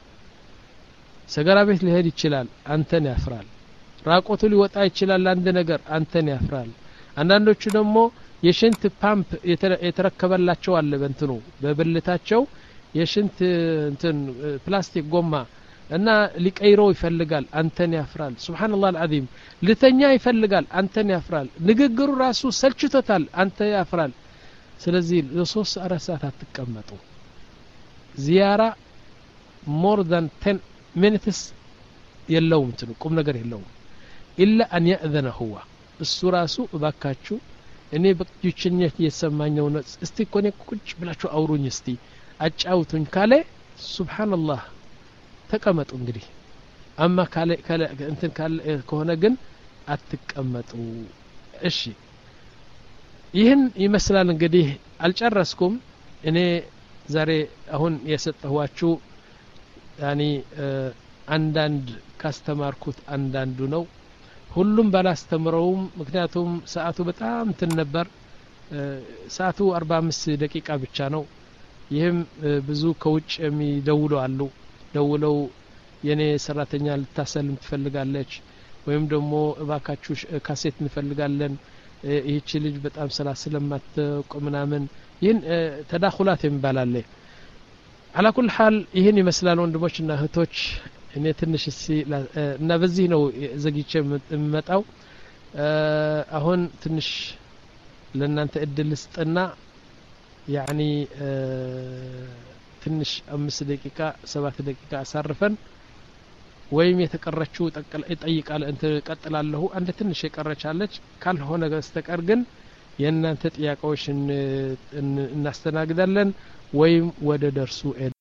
ሰገራ ቤት ሊሄድ ይችላል አንተን ያፍራል ራቆቱ ሊወጣ ይችላል አንድ ነገር አንተን ያፍራል አንዳንዶቹ ደግሞ የሽንት ፓምፕ የተረከበላቸው አለ በእንትኑ በብልታቸው የሽንት እንትን ፕላስቲክ ጎማ እና ሊቀይረው ይፈልጋል አንተን ያፍራል ሱብሃንአላህ አልዓዚም ለተኛ ይፈልጋል አንተን ያፍራል ንግግሩ ራሱ ሰልችቶታል አንተ ያፍራል ስለዚህ ለሶስት አራት ሰዓት አትቀመጡ ዚያራ more than ten minutes የለውም እንትኑ ቁም ነገር የለውም إلا أن يأذن هو እሱ ራሱ እባካችሁ እኔ በቅጅኝነት እየሰማኛው ነው እስቲ ኮኔ ቁጭ ብላችሁ አውሩኝ እስቲ አጫውቱኝ ካለ ሱብሃንአላህ ተቀመጡ እንግዲህ አማ ካለ ካለ እንትን ካለ ከሆነ ግን አትቀመጡ እሺ ይህን ይመስላል እንግዲህ አልጨረስኩም እኔ ዛሬ አሁን የሰጠኋችሁ ያኒ አንዳንድ ካስተማርኩት አንዳንዱ ነው ሁሉም ባላስተምረውም ምክንያቱም ሰዓቱ በጣም እንትን ነበር ሰዓቱ አርባ አምስት ደቂቃ ብቻ ነው ይህም ብዙ ከውጭ የሚደውሉ አሉ ደውለው የኔ ሰራተኛ ልታሰልም ትፈልጋለች ወይም ደግሞ እባካችሁ ካሴት እንፈልጋለን ይህች ልጅ በጣም ስለማትቆምናምን ይህን ተዳኹላት የሚባላል على كل حال ይህን ይመስላል ወንድሞችና እህቶች እኔ ትንሽ እና በዚህ ነው ዘግይቼ የምመጣው አሁን ትንሽ ለእናንተ እድል ስጥና ያኒ ትንሽ አምስት ደቂቃ ሰባት ደቂቃ አሳርፈን ወይም የተቀረችው ጠይቃለ እንት ቀጥላለሁ አንድ ትንሽ የቀረቻለች ካልሆነ በስተቀር ግን የእናንተ ጥያቄዎችን እናስተናግዳለን ወይም ወደ ደርሱ